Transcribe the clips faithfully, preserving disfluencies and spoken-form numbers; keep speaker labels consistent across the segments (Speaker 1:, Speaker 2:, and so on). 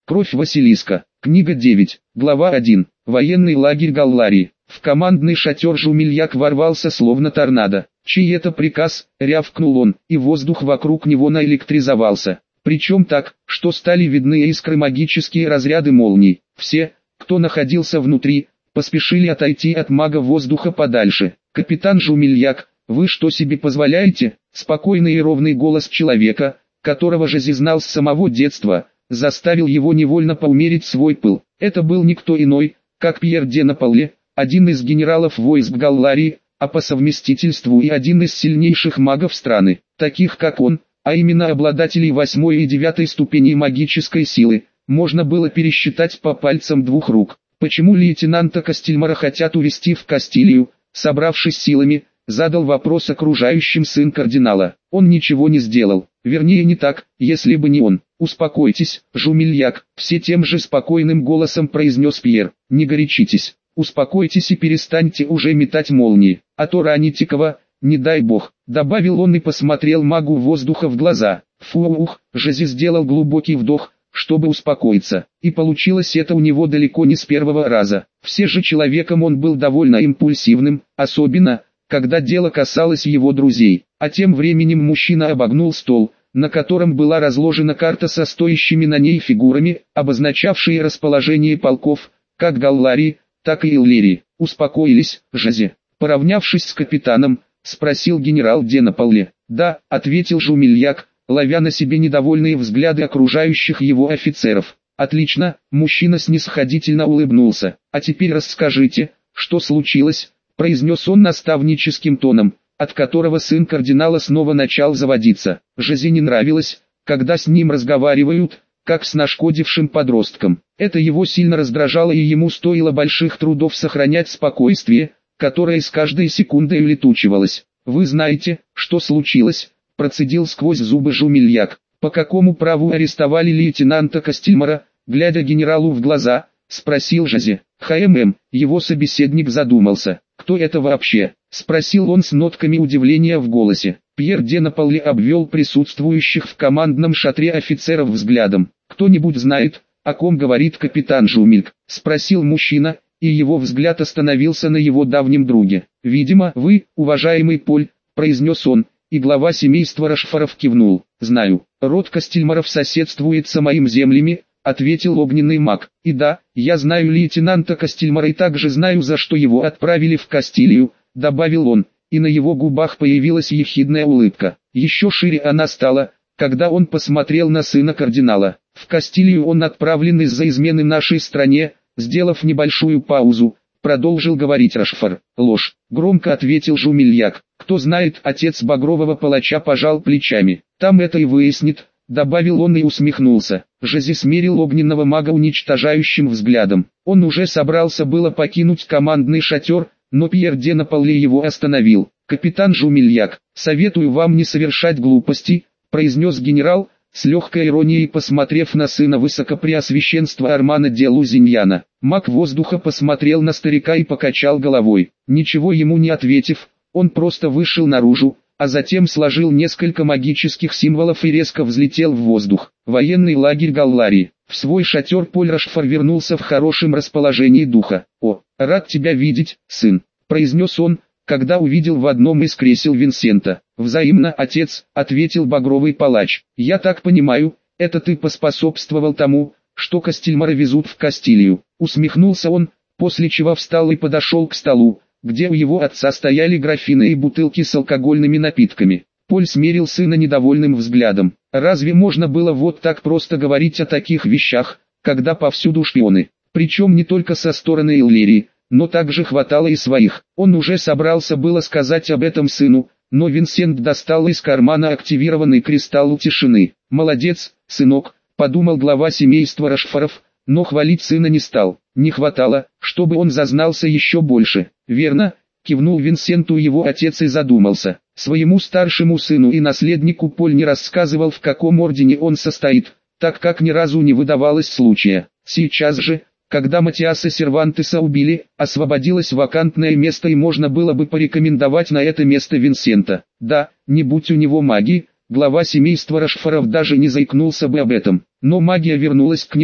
Speaker 1: Кровь Василиска. Книга девять. Глава один. Военный лагерь Галларии. В командный шатер Жумельяк ворвался словно торнадо. «Чей это приказ?» — рявкнул он, и воздух вокруг него наэлектризовался. Причем так, что стали видны искры, магические разряды молний. Все, кто находился внутри, поспешили отойти от мага воздуха подальше. «Капитан Жумельяк, вы что себе позволяете?» Спокойный и ровный голос человека, которого Жази знал с самого детства, заставил его невольно поумерить свой пыл. Это был никто иной, как Пьер де Наполе, один из генералов войск Галларии, а по совместительству и один из сильнейших магов страны. Таких как он, а именно обладателей восьмой и девятой ступеней магической силы, можно было пересчитать по пальцам двух рук. Почему лейтенанта Кастильмара хотят увезти в Кастилию, собравшись силами, задал вопрос окружающим сын кардинала. Он ничего не сделал, вернее не так, если бы не он. «Успокойтесь, Жумельяк», — все тем же спокойным голосом произнес Пьер. «Не горячитесь, успокойтесь и перестаньте уже метать молнии, а то раните кого, не дай бог», — добавил он и посмотрел магу воздуха в глаза. Фух, Жази сделал глубокий вдох, чтобы успокоиться, и получилось это у него далеко не с первого раза. Все же человеком он был довольно импульсивным, особенно, когда дело касалось его друзей. А тем временем мужчина обогнул стол, на котором была разложена карта со стоящими на ней фигурами, обозначавшие расположение полков, как Галларии, так и Иллирии. «Успокоились, Жази?» Поравнявшись с капитаном, спросил генерал де Наполе. «Да», — ответил Жумельяк, ловя на себе недовольные взгляды окружающих его офицеров. «Отлично», — мужчина снисходительно улыбнулся. «А теперь расскажите, что случилось?» — произнес он наставническим тоном, от которого сын кардинала снова начал заводиться. Жази не нравилось, когда с ним разговаривают, как с нашкодившим подростком. Это его сильно раздражало, и ему стоило больших трудов сохранять спокойствие, которое с каждой секундой улетучивалось. «Вы знаете, что случилось?» — процедил сквозь зубы Жумельяк. «По какому праву арестовали лейтенанта Кастильмара?» — глядя генералу в глаза, спросил Жази. «ХММ», его собеседник задумался. «Кто это вообще?» — спросил он с нотками удивления в голосе. Пьер де Наполе обвел присутствующих в командном шатре офицеров взглядом. «Кто-нибудь знает, о ком говорит капитан Жумельяк?» — спросил мужчина, и его взгляд остановился на его давнем друге. «Видимо, вы, уважаемый Поль», — произнес он, и глава семейства Рашфоров кивнул. «Знаю, род Кастильмаров соседствует с моим землями», — ответил огненный маг. «И да, я знаю лейтенанта Кастильмара и также знаю, за что его отправили в Кастилию», — добавил он, и на его губах появилась ехидная улыбка. Еще шире она стала, когда он посмотрел на сына кардинала. «В Кастилию он отправлен из-за измены нашей стране», — сделав небольшую паузу, продолжил говорить Рашфор. «Ложь», — громко ответил Жумельяк. «Кто знает?» — отец багрового палача пожал плечами. «Там это и выяснит», — добавил он и усмехнулся. Жази смерил огненного мага уничтожающим взглядом. Он уже собрался было покинуть командный шатер, но Пьер де Наполе его остановил. «Капитан Жумельяк, советую вам не совершать глупостей», — произнес генерал, с легкой иронией посмотрев на сына высокопреосвященства Армана де Лузиньяна. Маг воздуха посмотрел на старика и покачал головой. Ничего ему не ответив, он просто вышел наружу, а затем сложил несколько магических символов и резко взлетел в воздух. Военный лагерь Галларии. В свой шатер Поль Рашфор вернулся в хорошем расположении духа. «О, рад тебя видеть, сын», — произнес он, когда увидел в одном из кресел Винсента. «Взаимно, отец», — ответил багровый палач. «Я так понимаю, это ты поспособствовал тому, что Кастильмара везут в Кастилию», — усмехнулся он, после чего встал и подошел к столу, где у его отца стояли графины и бутылки с алкогольными напитками. Поль смерил сына недовольным взглядом. Разве можно было вот так просто говорить о таких вещах, когда повсюду шпионы? Причем не только со стороны Иллирии, но также хватало и своих. Он уже собрался было сказать об этом сыну, но Винсент достал из кармана активированный кристалл тишины. «Молодец, сынок», — подумал глава семейства Рашфоров, но хвалить сына не стал. Не хватало, чтобы он зазнался еще больше. «Верно», — кивнул Винсенту его отец и задумался. Своему старшему сыну и наследнику Поль не рассказывал, в каком ордене он состоит, так как ни разу не выдавалось случая. Сейчас же, когда Матиаса Сервантеса убили, освободилось вакантное место и можно было бы порекомендовать на это место Винсента. Да, не будь у него магии, глава семейства Рашфоров даже не заикнулся бы об этом. Но магия вернулась к нему,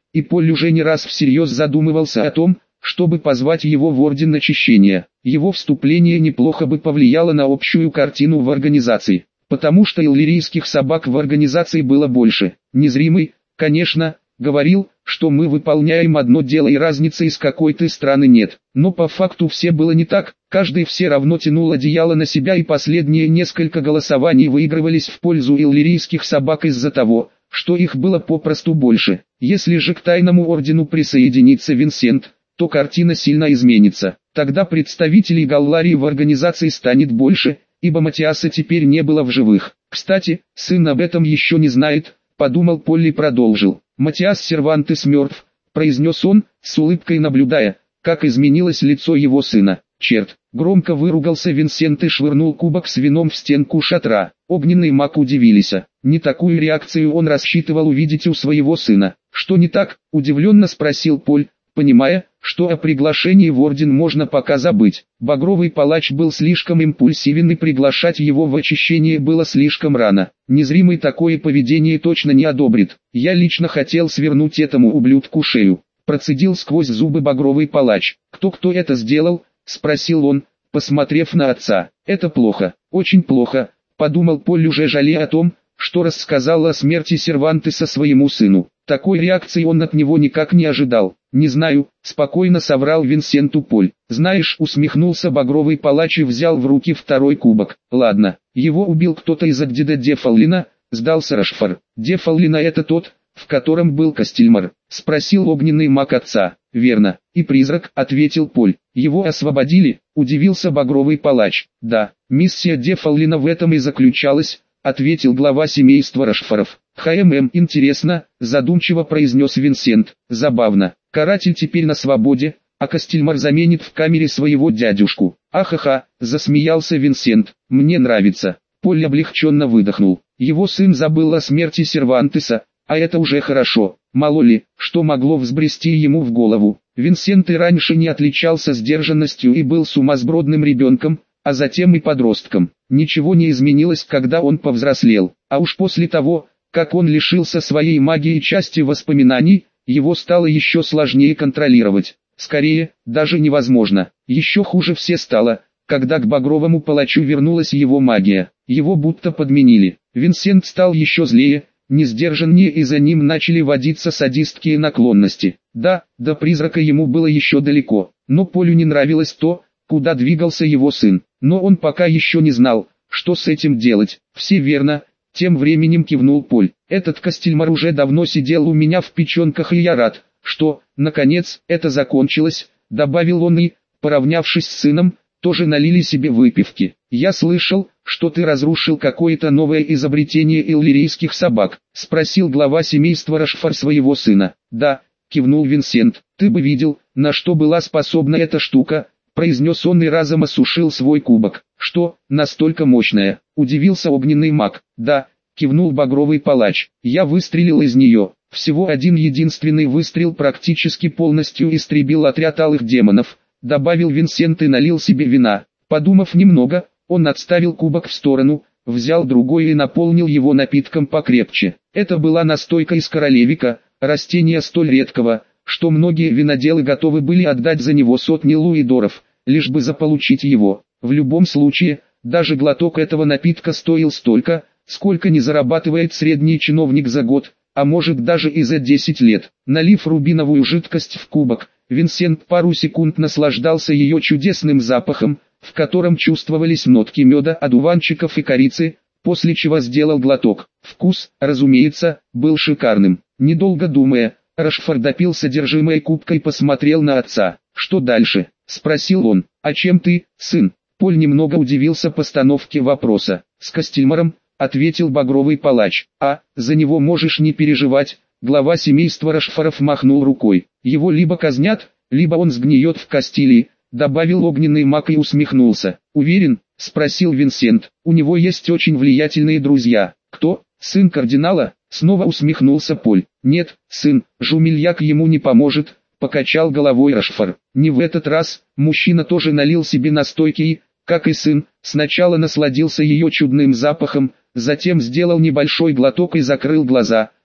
Speaker 1: и Поль уже не раз всерьез задумывался о том, чтобы позвать его в орден очищения. Его вступление неплохо бы повлияло на общую картину в организации, потому что иллирийских собак в организации было больше. Незримый, конечно, говорил, что мы выполняем одно дело и разницы из какой-то страны нет. Но по факту все было не так, каждый все равно тянул одеяло на себя, и последние несколько голосований выигрывались в пользу иллирийских собак из-за того, что их было попросту больше. Если же к тайному ордену присоединится Винсент, то картина сильно изменится. Тогда представителей Галларии в организации станет больше, ибо Матиаса теперь не было в живых. Кстати, сын об этом еще не знает, подумал Поль и продолжил. Матиас Сервантес мертв, произнес он, с улыбкой наблюдая, как изменилось лицо его сына. Черт, громко выругался Винсент и швырнул кубок с вином в стенку шатра. Огненный маг удивились. Не такую реакцию он рассчитывал увидеть у своего сына. Что не так, удивленно спросил Поль, понимая, что о приглашении в орден можно пока забыть. Багровый палач был слишком импульсивен, и приглашать его в очищение было слишком рано. Незримый такое поведение точно не одобрит. Я лично хотел свернуть этому ублюдку шею. Процедил сквозь зубы багровый палач. Кто-кто это сделал? Спросил он, посмотрев на отца. Это плохо, очень плохо, подумал Поль, уже жалея о том, что рассказал о смерти Сервантеса своему сыну. Такой реакции он от него никак не ожидал. «Не знаю», — спокойно соврал Винсенту Поль. «Знаешь», — усмехнулся багровый палач и взял в руки второй кубок. «Ладно, его убил кто-то из Агдида Дефаллина», — сдался Рашфор. «Дефаллина — это тот, в котором был Кастельмар?» — спросил огненный маг отца. «Верно, и призрак», — ответил Поль. «Его освободили?» — удивился багровый палач. «Да, миссия Дефаллина в этом и заключалась», — ответил глава семейства Рашфоров. «Хм, интересно», — задумчиво произнес Винсент. «Забавно. Каратель теперь на свободе, а Кастельмар заменит в камере своего дядюшку». «Ахаха», — засмеялся Винсент. «Мне нравится». Поль облегченно выдохнул. Его сын забыл о смерти Сервантеса, а это уже хорошо. Мало ли, что могло взбрести ему в голову. Винсент и раньше не отличался сдержанностью и был сумасбродным ребенком, а затем и подростком. Ничего не изменилось, когда он повзрослел. А уж после того, как он лишился своей магии и части воспоминаний, его стало еще сложнее контролировать. Скорее, даже невозможно. Еще хуже все стало, когда к багровому палачу вернулась его магия. Его будто подменили. Винсент стал еще злее, несдержаннее, и за ним начали водиться садистские наклонности. Да, до призрака ему было еще далеко, но Полю не нравилось то, куда двигался его сын. Но он пока еще не знал, что с этим делать. «Все верно», — тем временем кивнул Поль. «Этот Кастельмар уже давно сидел у меня в печенках, и я рад, что, наконец, это закончилось», — добавил он и, поравнявшись с сыном, тоже налили себе выпивки. «Я слышал, что ты разрушил какое-то новое изобретение иллирийских собак», — спросил глава семейства Рашфор своего сына. «Да», — кивнул Винсент. «Ты бы видел, на что была способна эта штука», — произнес он и разом осушил свой кубок. «Что, настолько мощная?» — удивился огненный маг. «Да», — кивнул багровый палач. «Я выстрелил из нее». Всего один единственный выстрел практически полностью истребил отряд алых демонов, добавил Винсент и налил себе вина. Подумав немного, он отставил кубок в сторону, взял другой и наполнил его напитком покрепче. Это была настойка из королевика, растения столь редкого, что многие виноделы готовы были отдать за него сотни луидоров, лишь бы заполучить его. В любом случае, даже глоток этого напитка стоил столько, сколько не зарабатывает средний чиновник за год, а может даже и за десять лет. Налив рубиновую жидкость в кубок, Винсент пару секунд наслаждался ее чудесным запахом, в котором чувствовались нотки меда, одуванчиков и корицы, после чего сделал глоток. Вкус, разумеется, был шикарным. Недолго думая, Рашфор допил содержимое кубка и посмотрел на отца. «Что дальше?» — спросил он. «А чем ты, сын?» Поль немного удивился постановке вопроса. «С Кастельмаром», — ответил багровый палач. «А, за него можешь не переживать», — глава семейства Рашфоров махнул рукой. «Его либо казнят, либо он сгниет в Кастилии», — добавил огненный маг и усмехнулся. «Уверен?» — спросил Винсент. «У него есть очень влиятельные друзья». «Кто? Сын кардинала?» — снова усмехнулся Поль. «Нет, сын, Жумельяк ему не поможет», — покачал головой Рашфор. «Не в этот раз». Мужчина тоже налил себе настойки и, как и сын, сначала насладился ее чудным запахом, затем сделал небольшой глоток и закрыл глаза,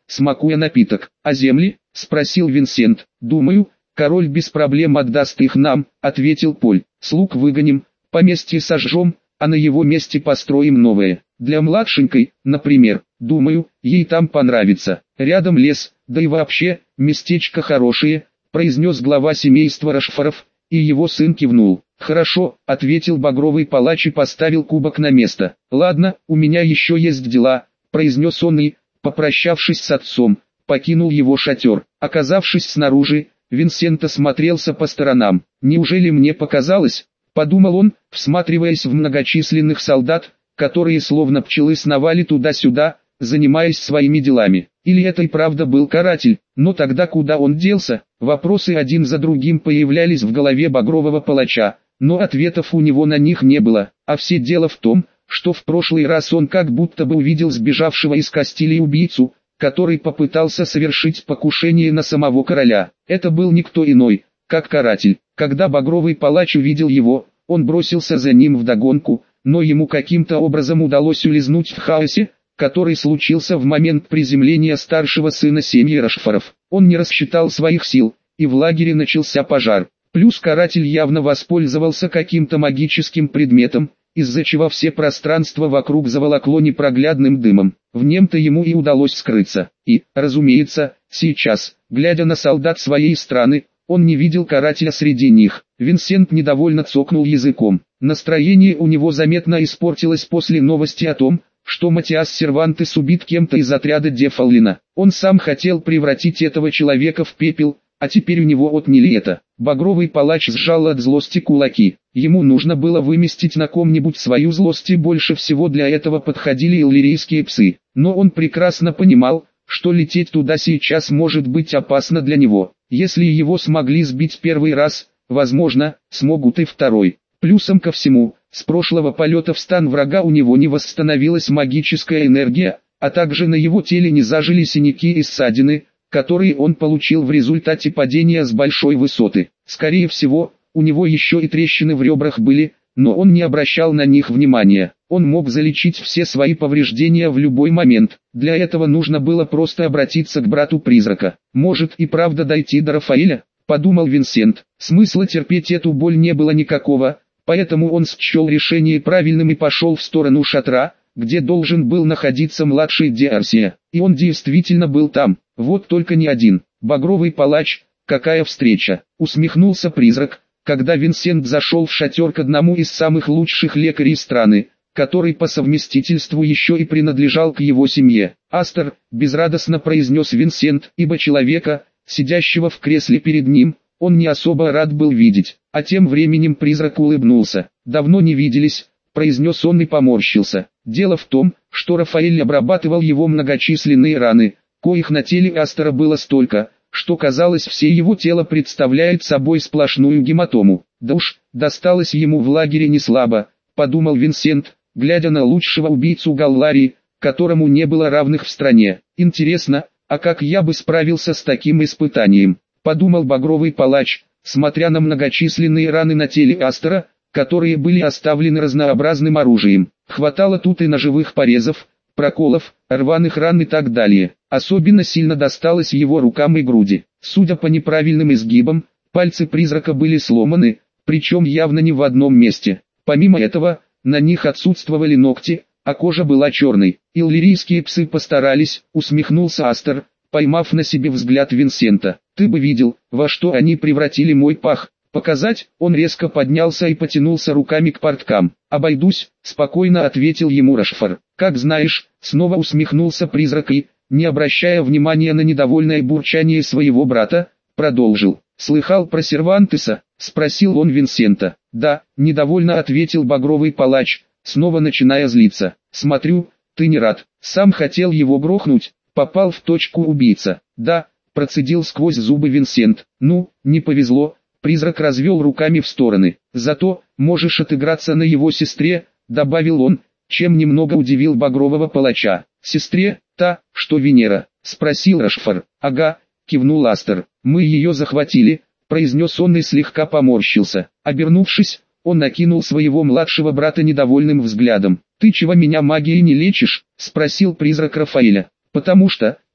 Speaker 1: смакуя напиток. «А земли?» – спросил Винсент. «Думаю, король без проблем отдаст их нам», – ответил Поль. «Слуг выгоним, поместье сожжем, а на его месте построим новое. Для младшенькой, например, думаю, ей там понравится. Рядом лес, да и вообще, местечко хорошее», – произнес глава семейства Рошфоров, и его сын кивнул. «Хорошо», – ответил багровый палач и поставил кубок на место. «Ладно, у меня еще есть дела», – произнес он и, попрощавшись с отцом, покинул его шатер. Оказавшись снаружи, Винсент осмотрелся по сторонам. «Неужели мне показалось?» – подумал он, всматриваясь в многочисленных солдат, которые словно пчелы сновали туда-сюда, занимаясь своими делами. Или это и правда был каратель? Но тогда куда он делся? Вопросы один за другим появлялись в голове багрового палача, но ответов у него на них не было. А все дело в том, что в прошлый раз он как будто бы увидел сбежавшего из Кастилии убийцу, который попытался совершить покушение на самого короля. Это был никто иной, как каратель. Когда багровый палач увидел его, он бросился за ним вдогонку, но ему каким-то образом удалось улизнуть в хаосе, который случился в момент приземления старшего сына семьи Рошфоров. Он не рассчитал своих сил, и в лагере начался пожар. Плюс каратель явно воспользовался каким-то магическим предметом, из-за чего все пространство вокруг заволокло непроглядным дымом. В нем-то ему и удалось скрыться. И, разумеется, сейчас, глядя на солдат своей страны, он не видел карателя среди них. Винсент недовольно цокнул языком. Настроение у него заметно испортилось после новости о том, что Матиас Сервантес убит кем-то из отряда Дефаллина. Он сам хотел превратить этого человека в пепел, а теперь у него отняли это. Багровый палач сжал от злости кулаки. Ему нужно было выместить на ком-нибудь свою злость, и больше всего для этого подходили иллирийские псы. Но он прекрасно понимал, что лететь туда сейчас может быть опасно для него. Если его смогли сбить первый раз, возможно, смогут и второй. Плюсом ко всему, с прошлого полета в стан врага у него не восстановилась магическая энергия, а также на его теле не зажили синяки и ссадины, которые он получил в результате падения с большой высоты. Скорее всего, у него еще и трещины в ребрах были, но он не обращал на них внимания. Он мог залечить все свои повреждения в любой момент. Для этого нужно было просто обратиться к брату-призрака. «Может и правда дойти до Рафаэля?» – подумал Винсент. Смысла терпеть эту боль не было никакого, поэтому он счел решение правильным и пошел в сторону шатра, где должен был находиться младший Диарсия. И он действительно был там. Вот только не один. Багровый палач, какая встреча! Усмехнулся призрак, когда Винсент зашел в шатер к одному из самых лучших лекарей страны, который по совместительству еще и принадлежал к его семье. «Астер», — безрадостно произнес Винсент, ибо человека, сидящего в кресле перед ним, он не особо рад был видеть. А тем временем призрак улыбнулся. «Давно не виделись», — произнес он и поморщился. Дело в том, что Рафаэль обрабатывал его многочисленные раны, коих на теле Астера было столько, что казалось, все его тело представляет собой сплошную гематому. «Да уж, досталось ему в лагере не слабо», — подумал Винсент, глядя на лучшего убийцу Галларии, которому не было равных в стране. «Интересно, а как я бы справился с таким испытанием?» — подумал багровый палач, смотря на многочисленные раны на теле Астера, которые были оставлены разнообразным оружием. Хватало тут и ножевых порезов, проколов, рваных ран и так далее. Особенно сильно досталось его рукам и груди. Судя по неправильным изгибам, пальцы призрака были сломаны, причем явно не в одном месте. Помимо этого, на них отсутствовали ногти, а кожа была черной. «Иллирийские псы постарались», — усмехнулся Астер, поймав на себе взгляд Винсента. «Ты бы видел, во что они превратили мой пах. Показать?» Он резко поднялся и потянулся руками к порткам. «Обойдусь», — спокойно ответил ему Рошфор. «Как знаешь», — снова усмехнулся призрак и, не обращая внимания на недовольное бурчание своего брата, продолжил. «Слыхал про Сервантеса?» — спросил он Винсента. «Да», — недовольно ответил багровый палач, снова начиная злиться. «Смотрю, ты не рад. Сам хотел его грохнуть, попал в точку убийца». «Да», — процедил сквозь зубы Винсент. «Ну, не повезло». Призрак развел руками в стороны. «Зато, можешь отыграться на его сестре», — добавил он, чем немного удивил багрового палача. «Сестре, та, что Венера?» — спросил Рошфор. «Ага», — кивнул Астер. «Мы ее захватили», — произнес он и слегка поморщился. Обернувшись, он накинул своего младшего брата недовольным взглядом. «Ты чего меня магией не лечишь?» — спросил призрак Рафаэля. «Потому что»,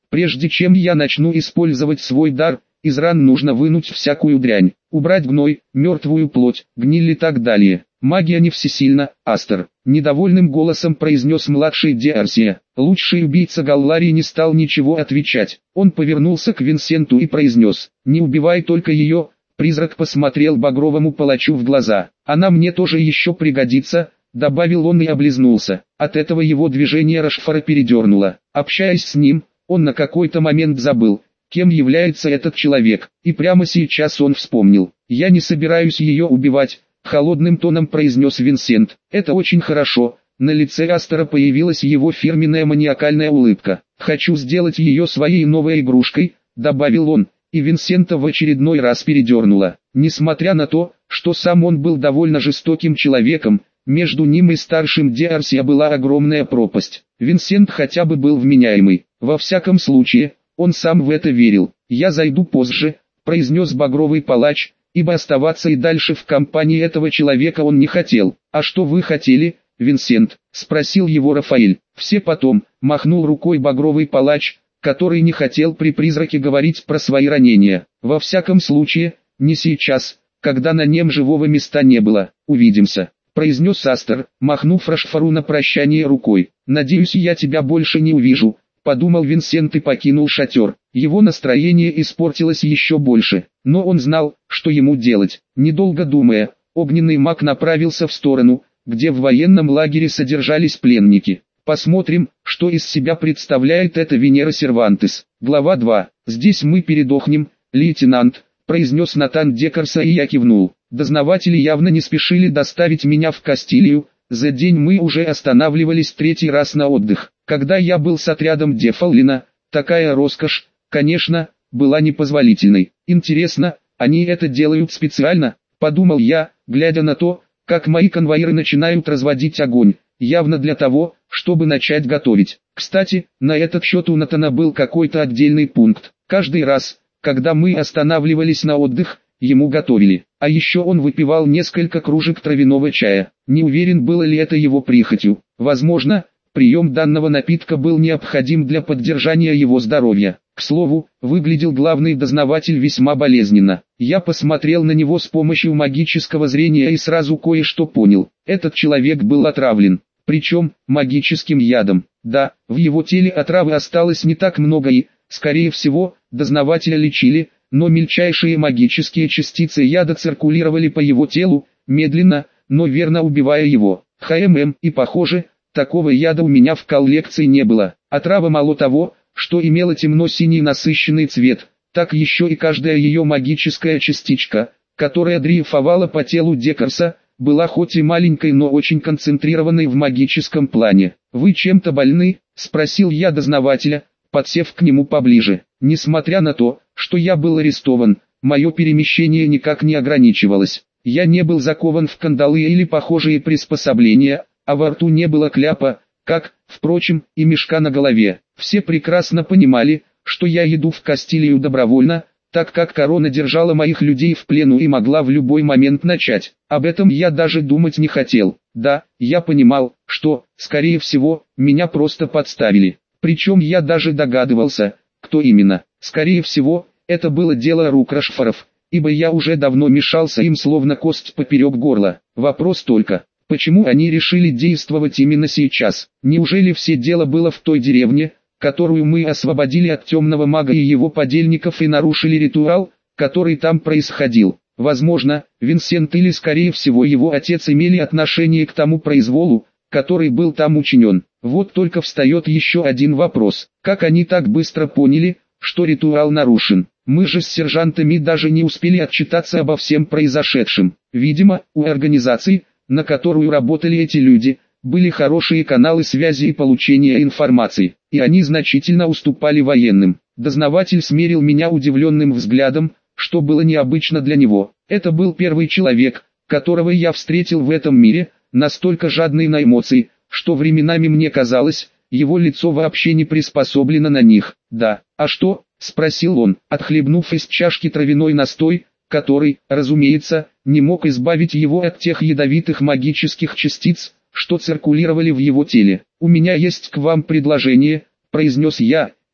Speaker 1: Прежде чем я начну использовать свой дар, из ран нужно вынуть всякую дрянь, убрать гной, мертвую плоть, гниль и так далее. Магия не всесильна, Астер. Недовольным голосом произнес младший Диарсия. Лучший убийца Галларии не стал ничего отвечать. Он повернулся к Винсенту и произнес: «Не убивай только ее». Призрак посмотрел багровому палачу в глаза. «Она мне тоже еще пригодится», добавил он и облизнулся. От этого его движение Рошфора передернуло. Общаясь с ним, он на какой-то момент забыл, кем является этот человек, и прямо сейчас он вспомнил. «Я не собираюсь ее убивать», холодным тоном произнес Винсент. «Это очень хорошо». На лице Астера появилась его фирменная маниакальная улыбка. «Хочу сделать ее своей новой игрушкой», добавил он, и Винсента в очередной раз передернуло. Несмотря на то, что сам он был довольно жестоким человеком, между ним и старшим Диарсия была огромная пропасть. Винсент хотя бы был вменяемый. Во всяком случае, он сам в это верил. «Я зайду позже», произнес багровый палач, ибо оставаться и дальше в компании этого человека он не хотел. «А что вы хотели, Винсент?» спросил его Рафаэль. «Все потом», махнул рукой багровый палач, который не хотел при призраке говорить про свои ранения. «Во всяком случае, не сейчас, когда на нем живого места не было. Увидимся», произнес Астер, махнув Рошфору на прощание рукой. «Надеюсь, я тебя больше не увижу», подумал Винсент и покинул шатер. Его настроение испортилось еще больше, но он знал, что ему делать. Недолго думая, огненный маг направился в сторону, где в военном лагере содержались пленники. Посмотрим, что из себя представляет эта Венера Сервантес. Глава два. «Здесь мы передохнем, лейтенант», произнес Натан Декарса, и я кивнул. Дознаватели явно не спешили доставить меня в Кастилию. За день мы уже останавливались третий раз на отдых. Когда я был с отрядом Дефаллина, такая роскошь, конечно, была непозволительной. Интересно, они это делают специально, подумал я, глядя на то, как мои конвоиры начинают разводить огонь, явно для того, чтобы начать готовить. Кстати, на этот счет у Натана был какой-то отдельный пункт. Каждый раз, когда мы останавливались на отдых, ему готовили. А еще он выпивал несколько кружек травяного чая. Не уверен, было ли это его прихотью. Возможно, прием данного напитка был необходим для поддержания его здоровья. К слову, выглядел главный дознаватель весьма болезненно. Я посмотрел на него с помощью магического зрения и сразу кое-что понял. Этот человек был отравлен, причем магическим ядом. Да, в его теле отравы осталось не так много и, скорее всего, дознавателя лечили, но мельчайшие магические частицы яда циркулировали по его телу, медленно, но верно убивая его. ХММ, и похоже, такого яда у меня в коллекции не было. Отрава мало того, что имела темно-синий насыщенный цвет, так еще и каждая ее магическая частичка, которая дрейфовала по телу Декарса, была хоть и маленькой, но очень концентрированной в магическом плане. «Вы чем-то больны?» – спросил я дознавателя, подсев к нему поближе. Несмотря на то, что я был арестован, мое перемещение никак не ограничивалось. Я не был закован в кандалы или похожие приспособления, а во рту не было кляпа, как, впрочем, и мешка на голове. Все прекрасно понимали, что я иду в Кастилию добровольно, так как корона держала моих людей в плену и могла в любой момент начать. Об этом я даже думать не хотел. Да, я понимал, что, скорее всего, меня просто подставили. Причем я даже догадывался, кто именно. Скорее всего, это было дело рук Рошфоров, ибо я уже давно мешался им словно кость поперек горла. Вопрос только, почему они решили действовать именно сейчас? Неужели все дело было в той деревне, которую мы освободили от темного мага и его подельников и нарушили ритуал, который там происходил? Возможно, Винсент или скорее всего его отец имели отношение к тому произволу, который был там учинен. Вот только встает еще один вопрос. Как они так быстро поняли, что ритуал нарушен? Мы же с сержантами даже не успели отчитаться обо всем произошедшем. Видимо, у организации, на которую работали эти люди, были хорошие каналы связи и получения информации, и они значительно уступали военным. Дознаватель смерил меня удивленным взглядом, что было необычно для него. Это был первый человек, которого я встретил в этом мире, настолько жадный на эмоции, что временами мне казалось, его лицо вообще не приспособлено на них. «Да, а что?» – спросил он, отхлебнув из чашки травяной настой, который, разумеется, не мог избавить его от тех ядовитых магических частиц, что циркулировали в его теле. «У меня есть к вам предложение», – произнес я,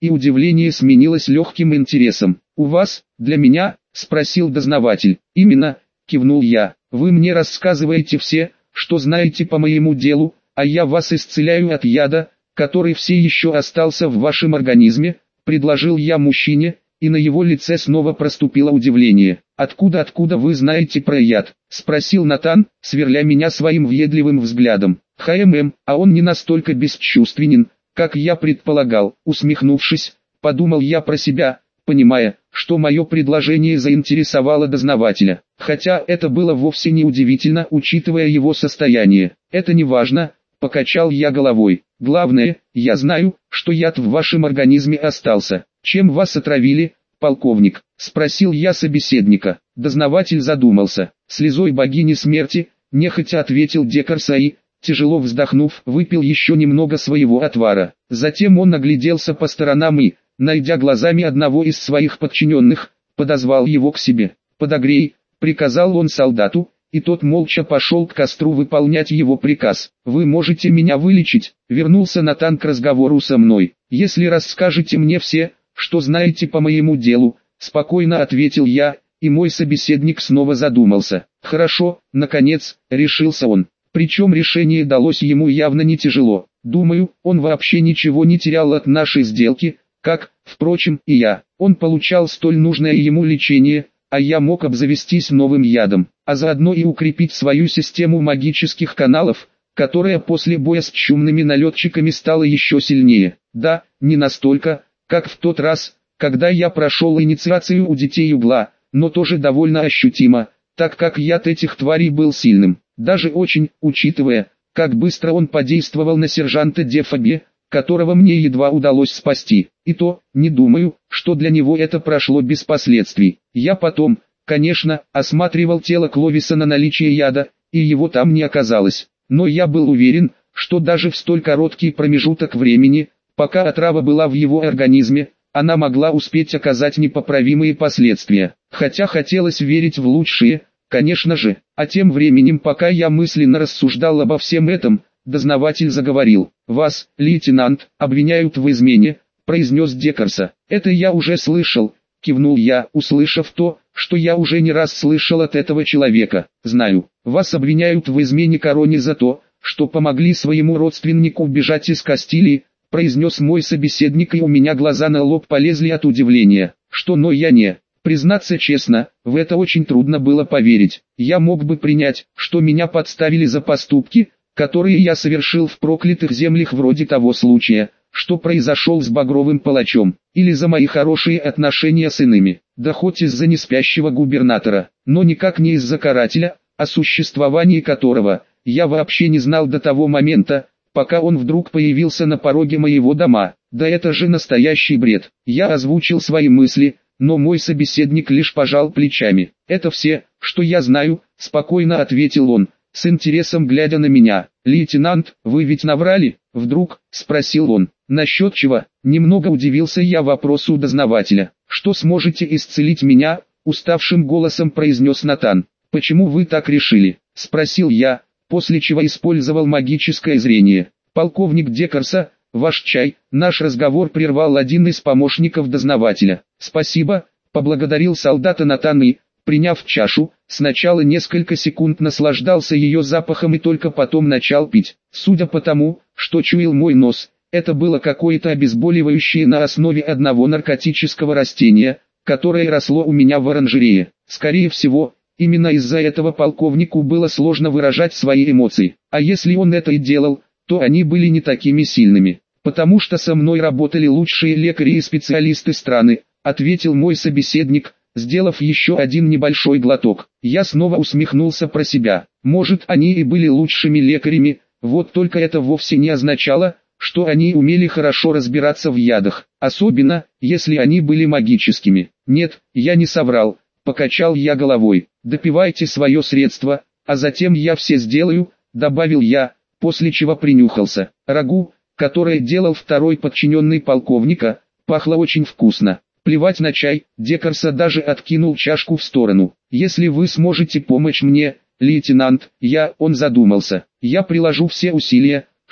Speaker 1: и удивление сменилось легким интересом. «У вас, для меня?» – спросил дознаватель. «Именно», – кивнул я. «Вы мне рассказываете все, что знаете по моему делу, а я вас исцеляю от яда, который все еще остался в вашем организме», – предложил я мужчине, и на его лице снова проступило удивление. «Откуда, откуда вы знаете про яд?» – спросил Натан, сверля меня своим въедливым взглядом. «ХММ, а он не настолько бесчувственен, как я предполагал», – усмехнувшись, подумал я про себя, понимая, что мое предложение заинтересовало дознавателя. Хотя это было вовсе не удивительно, учитывая его состояние. «Это не важно», – покачал я головой. «Главное, я знаю, что яд в вашем организме остался. Чем вас отравили, полковник?» – спросил я собеседника. Дознаватель задумался. «Слезой богини смерти», – нехотя ответил Декарса и, тяжело вздохнув, выпил еще немного своего отвара. Затем он огляделся по сторонам и, найдя глазами одного из своих подчиненных, подозвал его к себе. «Подогрей», — приказал он солдату, и тот молча пошел к костру выполнять его приказ. «Вы можете меня вылечить», — вернулся Натан к разговору со мной. «Если расскажете мне все, что знаете по моему делу», — спокойно ответил я, и мой собеседник снова задумался. «Хорошо», — наконец, решился он. Причем решение далось ему явно не тяжело. «Думаю, он вообще ничего не терял от нашей сделки, как, впрочем, и я. Он получал столь нужное ему лечение, а я мог обзавестись новым ядом, а заодно и укрепить свою систему магических каналов, которая после боя с чумными налетчиками стала еще сильнее. Да, не настолько, как в тот раз, когда я прошел инициацию у детей угла, но тоже довольно ощутимо, так как яд этих тварей был сильным. Даже очень, учитывая, как быстро он подействовал на сержанта Дефаби, которого мне едва удалось спасти. И то, не думаю, что для него это прошло без последствий. Я потом, конечно, осматривал тело Кловиса на наличие яда, и его там не оказалось. Но я был уверен, что даже в столь короткий промежуток времени, пока отрава была в его организме, она могла успеть оказать непоправимые последствия. Хотя хотелось верить в лучшее, конечно же. А тем временем, пока я мысленно рассуждал обо всем этом, дознаватель заговорил. «Вас, лейтенант, обвиняют в измене», — произнес Декарса. «Это я уже слышал», — кивнул я, услышав то, что я уже не раз слышал от этого человека. «Знаю, вас обвиняют в измене короне за то, что помогли своему родственнику убежать из Кастилии», — произнес мой собеседник, и у меня глаза на лоб полезли от удивления. «Что, но я не...» Признаться честно, в это очень трудно было поверить. Я мог бы принять, что меня подставили за поступки, которые я совершил в проклятых землях, вроде того случая, что произошел с Багровым Палачом, или за мои хорошие отношения с иными, да хоть из-за неспящего губернатора, но никак не из-за карателя, о существовании которого я вообще не знал до того момента, пока он вдруг появился на пороге моего дома. Да это же настоящий бред. Я озвучил свои мысли, но мой собеседник лишь пожал плечами. «Это все, что я знаю», — спокойно ответил он, с интересом глядя на меня. «Лейтенант, вы ведь наврали?» — вдруг спросил он. «Насчет чего?» — немного удивился я вопросу дознавателя. «Что сможете исцелить меня?» — уставшим голосом произнес Натан. «Почему вы так решили?» — спросил я, после чего использовал магическое зрение. «Полковник Декарса, ваш чай», — наш разговор прервал один из помощников дознавателя. «Спасибо», — поблагодарил солдата Натан и, приняв чашу, сначала несколько секунд наслаждался ее запахом и только потом начал пить. Судя по тому, что чуял мой нос, это было какое-то обезболивающее на основе одного наркотического растения, которое росло у меня в оранжерее. Скорее всего, именно из-за этого полковнику было сложно выражать свои эмоции. А если он это и делал, то они были не такими сильными. «Потому что со мной работали лучшие лекари и специалисты страны», — ответил мой собеседник, сделав еще один небольшой глоток. Я снова усмехнулся про себя. Может, они и были лучшими лекарями, вот только это вовсе не означало, что они умели хорошо разбираться в ядах, особенно, если они были магическими. «Нет, я не соврал», — покачал я головой. «Допивайте свое средство, а затем я все сделаю», — добавил я, после чего принюхался. Рагу, которое делал второй подчиненный полковника, пахло очень вкусно. Плевать на чай, Декарса даже откинул чашку в сторону. «Если вы сможете помочь мне, лейтенант, я...» Он задумался. «Я приложу все усилия,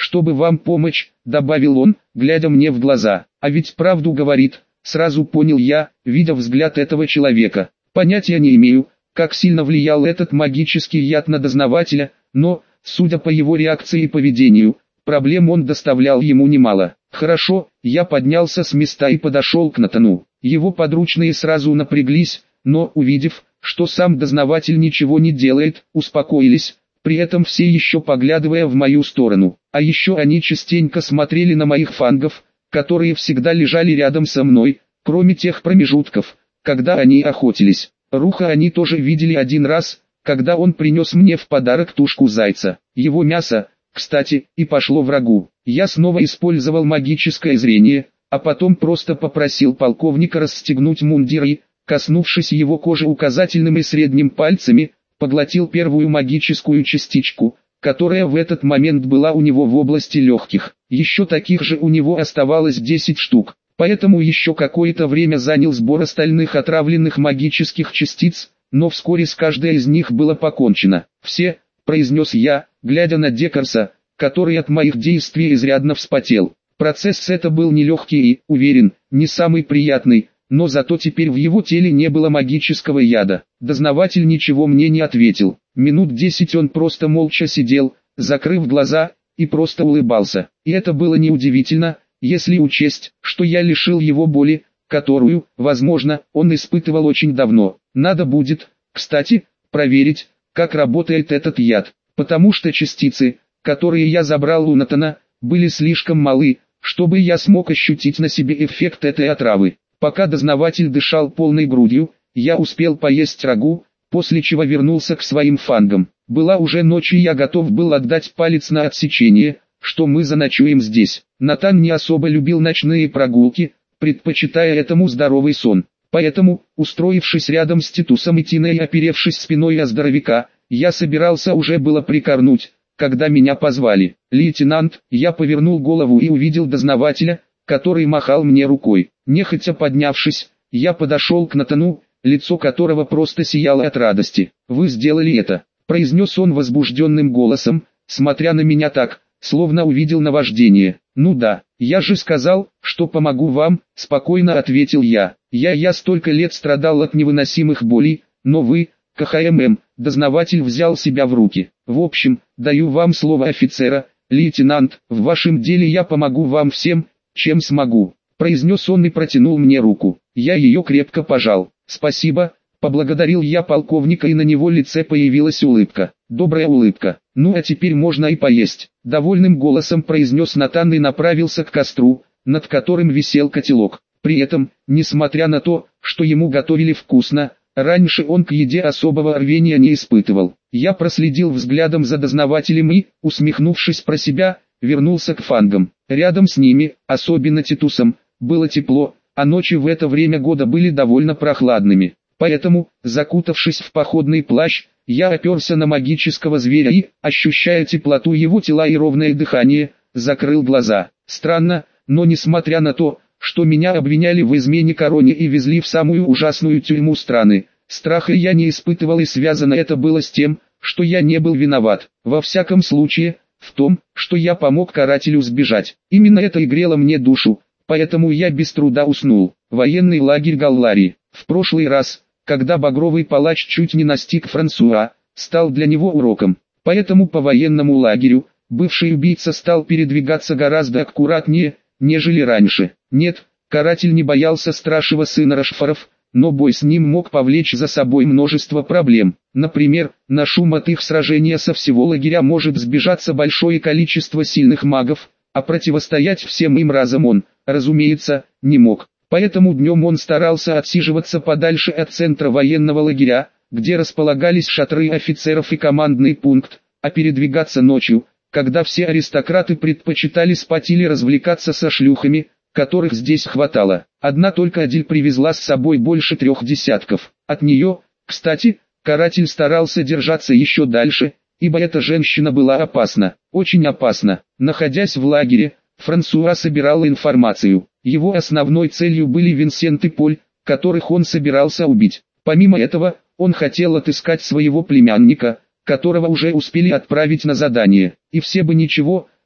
Speaker 1: чтобы вам помочь», — добавил он, глядя мне в глаза. «А ведь правду говорит», — сразу понял я, видя взгляд этого человека. Понятия не имею, как сильно влиял этот магический яд на дознавателя, но, судя по его реакции и поведению, проблем он доставлял ему немало. Хорошо, я поднялся с места и подошел к Натану. Его подручные сразу напряглись, но, увидев, что сам дознаватель ничего не делает, успокоились, при этом все еще поглядывая в мою сторону. А еще они частенько смотрели на моих фангов, которые всегда лежали рядом со мной, кроме тех промежутков, когда они охотились. Руха они тоже видели один раз, когда он принес мне в подарок тушку зайца. Его мясо, кстати, и пошло врагу. Я снова использовал магическое зрение, а потом просто попросил полковника расстегнуть мундир и, коснувшись его кожи указательным и средним пальцами, поглотил первую магическую частичку, которая в этот момент была у него в области легких. Еще таких же у него оставалось десять штук, поэтому еще какое-то время занял сбор остальных отравленных магических частиц, но вскоре с каждой из них было покончено. «Все», — произнес я, глядя на Декарса, который от моих действий изрядно вспотел. Процесс это был нелегкий и, уверен, не самый приятный, но зато теперь в его теле не было магического яда. Дознаватель ничего мне не ответил. Минут десять он просто молча сидел, закрыв глаза, и просто улыбался. И это было неудивительно, если учесть, что я лишил его боли, которую, возможно, он испытывал очень давно. Надо будет, кстати, проверить, как работает этот яд, потому что частицы, которые я забрал у Натана, были слишком малы, чтобы я смог ощутить на себе эффект этой отравы. Пока дознаватель дышал полной грудью, я успел поесть рагу, после чего вернулся к своим фангам. Была уже ночь и я готов был отдать палец на отсечение, что мы заночуем здесь. Натан не особо любил ночные прогулки, предпочитая этому здоровый сон. Поэтому, устроившись рядом с Титусом и Тиной и оперевшись спиной о здоровяка, я собирался уже было прикорнуть, когда меня позвали. «Лейтенант», я повернул голову и увидел дознавателя, который махал мне рукой. Нехотя поднявшись, я подошел к Натану, лицо которого просто сияло от радости. «Вы сделали это», — произнес он возбужденным голосом, смотря на меня так, словно увидел наваждение. «Ну да, я же сказал, что помогу вам», — спокойно ответил я. «Я я столько лет страдал от невыносимых болей, но вы, КХММ», дознаватель взял себя в руки. «В общем, даю вам слово офицера, лейтенант, в вашем деле я помогу вам всем, чем смогу», — произнес он и протянул мне руку. Я ее крепко пожал. «Спасибо», — поблагодарил я полковника, и на его лице появилась улыбка. Добрая улыбка. «Ну а теперь можно и поесть», — довольным голосом произнес Натан и направился к костру, над которым висел котелок. При этом, несмотря на то, что ему готовили вкусно, раньше он к еде особого рвения не испытывал. Я проследил взглядом за дознавателем и, усмехнувшись про себя, вернулся к фангам. Рядом с ними, особенно Титусом, было тепло, а ночи в это время года были довольно прохладными. Поэтому, закутавшись в походный плащ, я оперся на магического зверя и, ощущая теплоту его тела и ровное дыхание, закрыл глаза. Странно, но несмотря на то, что меня обвиняли в измене короне и везли в самую ужасную тюрьму страны, страха я не испытывал, и связано это было с тем, что я не был виноват. Во всяком случае, в том, что я помог карателю сбежать. Именно это и грело мне душу, поэтому я без труда уснул. Военный лагерь Галларии. В прошлый раз, когда багровый палач чуть не настиг Франсуа, стал для него уроком. Поэтому по военному лагерю, бывший убийца стал передвигаться гораздо аккуратнее, нежели раньше. Нет, каратель не боялся старшего сына Рашфоров, но бой с ним мог повлечь за собой множество проблем. Например, на шум от их сражения со всего лагеря может сбежаться большое количество сильных магов, а противостоять всем им разом он, разумеется, не мог. Поэтому днем он старался отсиживаться подальше от центра военного лагеря, где располагались шатры офицеров и командный пункт, а передвигаться ночью, когда все аристократы предпочитали спать или развлекаться со шлюхами, которых здесь хватало. Одна только Адиль привезла с собой больше трех десятков. От нее, кстати, каратель старался держаться еще дальше, ибо эта женщина была опасна, очень опасна. Находясь в лагере, Франсуа собирал информацию. Его основной целью были Винсент и Поль, которых он собирался убить. Помимо этого, он хотел отыскать своего племянника, которого уже успели отправить на задание. И все бы ничего,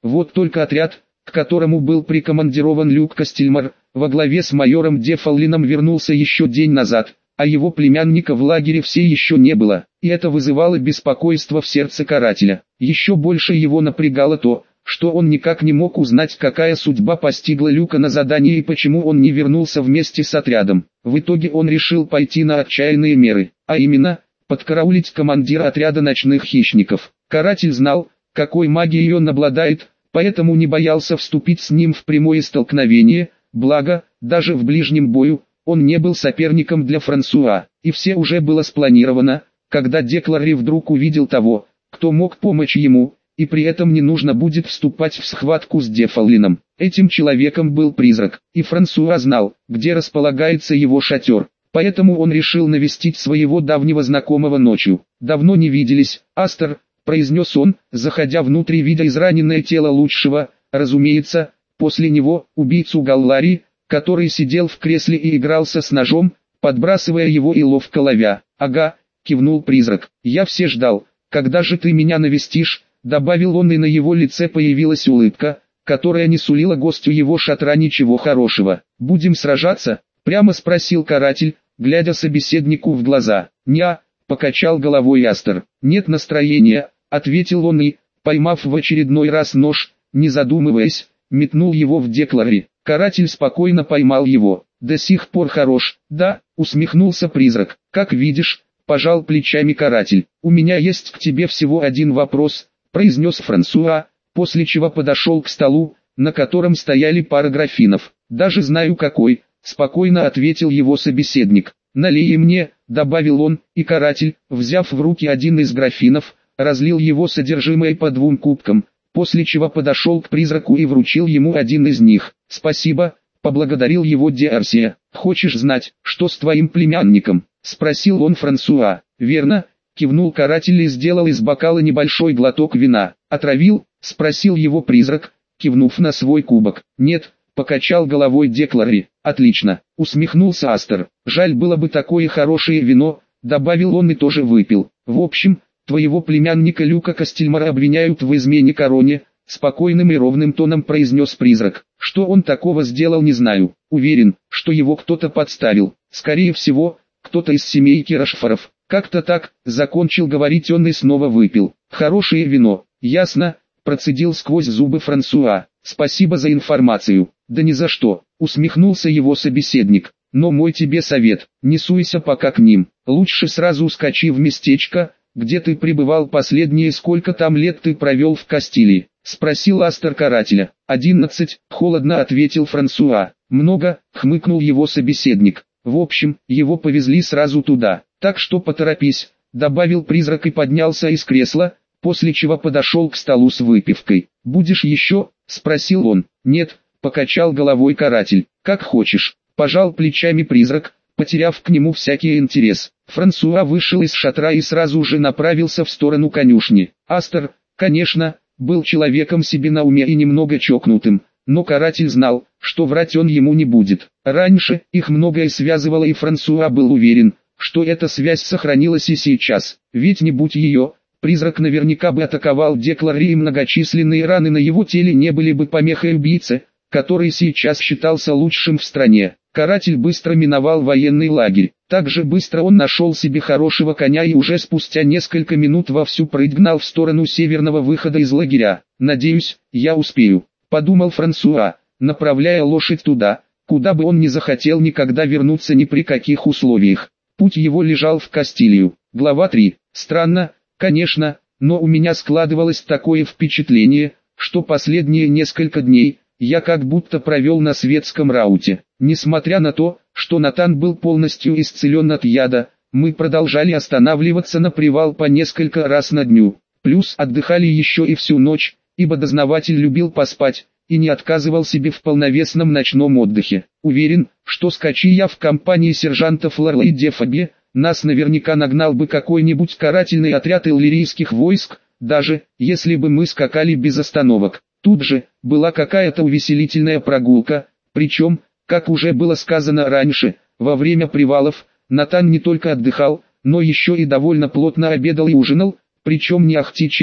Speaker 1: Вот только отряд, к которому был прикомандирован Люк Кастельмар, во главе с майором Дефаллином вернулся еще день назад, а его племянника в лагере все еще не было, и это вызывало беспокойство в сердце карателя. Еще больше его напрягало то, что он никак не мог узнать, какая судьба постигла Люка на задании и почему он не вернулся вместе с отрядом. В итоге он решил пойти на отчаянные меры, а именно, подкараулить командира отряда ночных хищников. Каратель знал, какой магией он обладает, поэтому не боялся вступить с ним в прямое столкновение, благо, даже в ближнем бою, он не был соперником для Франсуа, и все уже было спланировано, когда Деклари вдруг увидел того, кто мог помочь ему, и при этом не нужно будет вступать в схватку с Дефаллином. Этим человеком был призрак, и Франсуа знал, где располагается его шатер, поэтому он решил навестить своего давнего знакомого ночью. «Давно не виделись, Астер», — произнес он, заходя внутрь, видя израненное тело лучшего, разумеется, после него, убийцу Галлари, который сидел в кресле и игрался с ножом, подбрасывая его и ловко ловя. «Ага», — кивнул призрак, — «я все ждал, когда же ты меня навестишь?» Добавил он, и на его лице появилась улыбка, которая не сулила гостю его шатра ничего хорошего. «Будем сражаться?» — прямо спросил каратель, глядя собеседнику в глаза. «Не-а», — покачал головой Астер. «Нет настроения», — ответил он и, поймав в очередной раз нож, не задумываясь, метнул его в Деклари. Каратель спокойно поймал его. «До сих пор хорош, да?» — усмехнулся призрак. «Как видишь», — пожал плечами каратель. «У меня есть к тебе всего один вопрос», — произнес Франсуа, после чего подошел к столу, на котором стояли пара графинов. «Даже знаю какой», — спокойно ответил его собеседник. «Налей мне», — добавил он, и каратель, взяв в руки один из графинов, разлил его содержимое по двум кубкам, после чего подошел к призраку и вручил ему один из них. «Спасибо», — поблагодарил его Диарсия. «Хочешь знать, что с твоим племянником?» — спросил он Франсуа. «Верно», — кивнул каратель и сделал из бокала небольшой глоток вина. «Отравил?» — спросил его призрак, кивнув на свой кубок. «Нет», — покачал головой Деклари. «Отлично», — усмехнулся Астер. «Жаль, было бы такое хорошее вино», — добавил он и тоже выпил. «В общем, твоего племянника Люка Кастельмара обвиняют в измене короне», — спокойным и ровным тоном произнес призрак. «Что он такого сделал, не знаю. Уверен, что его кто-то подставил. Скорее всего, кто-то из семейки Рашфоров. Как-то так», — закончил говорить он и снова выпил. «Хорошее вино». «Ясно», — процедил сквозь зубы Франсуа. «Спасибо за информацию». «Да ни за что», — усмехнулся его собеседник. «Но мой тебе совет, не суйся пока к ним. Лучше сразу скачи в местечко, где ты пребывал последние сколько там лет ты провел в Кастилии?» — спросил Астер карателя. «Одиннадцать», — холодно ответил Франсуа. «Много», — хмыкнул его собеседник. «В общем, его повезли сразу туда. Так что поторопись», — добавил призрак и поднялся из кресла, после чего подошел к столу с выпивкой. «Будешь еще?» — спросил он. «Нет», — покачал головой каратель. «Как хочешь», — пожал плечами призрак, потеряв к нему всякий интерес. Франсуа вышел из шатра и сразу же направился в сторону конюшни. Астер, конечно, был человеком себе на уме и немного чокнутым, но каратель знал, что врать он ему не будет. Раньше их многое связывало, и Франсуа был уверен, что эта связь сохранилась и сейчас, ведь не будь ее, призрак наверняка бы атаковал Деклари, и многочисленные раны на его теле не были бы помехой убийце, который сейчас считался лучшим в стране. Каратель быстро миновал военный лагерь. Так же быстро он нашел себе хорошего коня и уже спустя несколько минут вовсю прыгнал в сторону северного выхода из лагеря. «Надеюсь, я успею», — подумал Франсуа, направляя лошадь туда, куда бы он не захотел никогда вернуться ни при каких условиях. Путь его лежал в Кастилию. Глава три. Странно, конечно, но у меня складывалось такое впечатление, что последние несколько дней я как будто провел на светском рауте. Несмотря на то, что Натан был полностью исцелен от яда, мы продолжали останавливаться на привал по несколько раз на дню. Плюс отдыхали еще и всю ночь, ибо дознаватель любил поспать и не отказывал себе в полновесном ночном отдыхе. Уверен, что скачи я в компании сержантов Ларла и Дефаби, нас наверняка нагнал бы какой-нибудь карательный отряд иллирийских войск, даже если бы мы скакали без остановок. Тут же была какая-то увеселительная прогулка, причем, как уже было сказано раньше, во время привалов Натан не только отдыхал, но еще и довольно плотно обедал и ужинал, причем не ахти чем.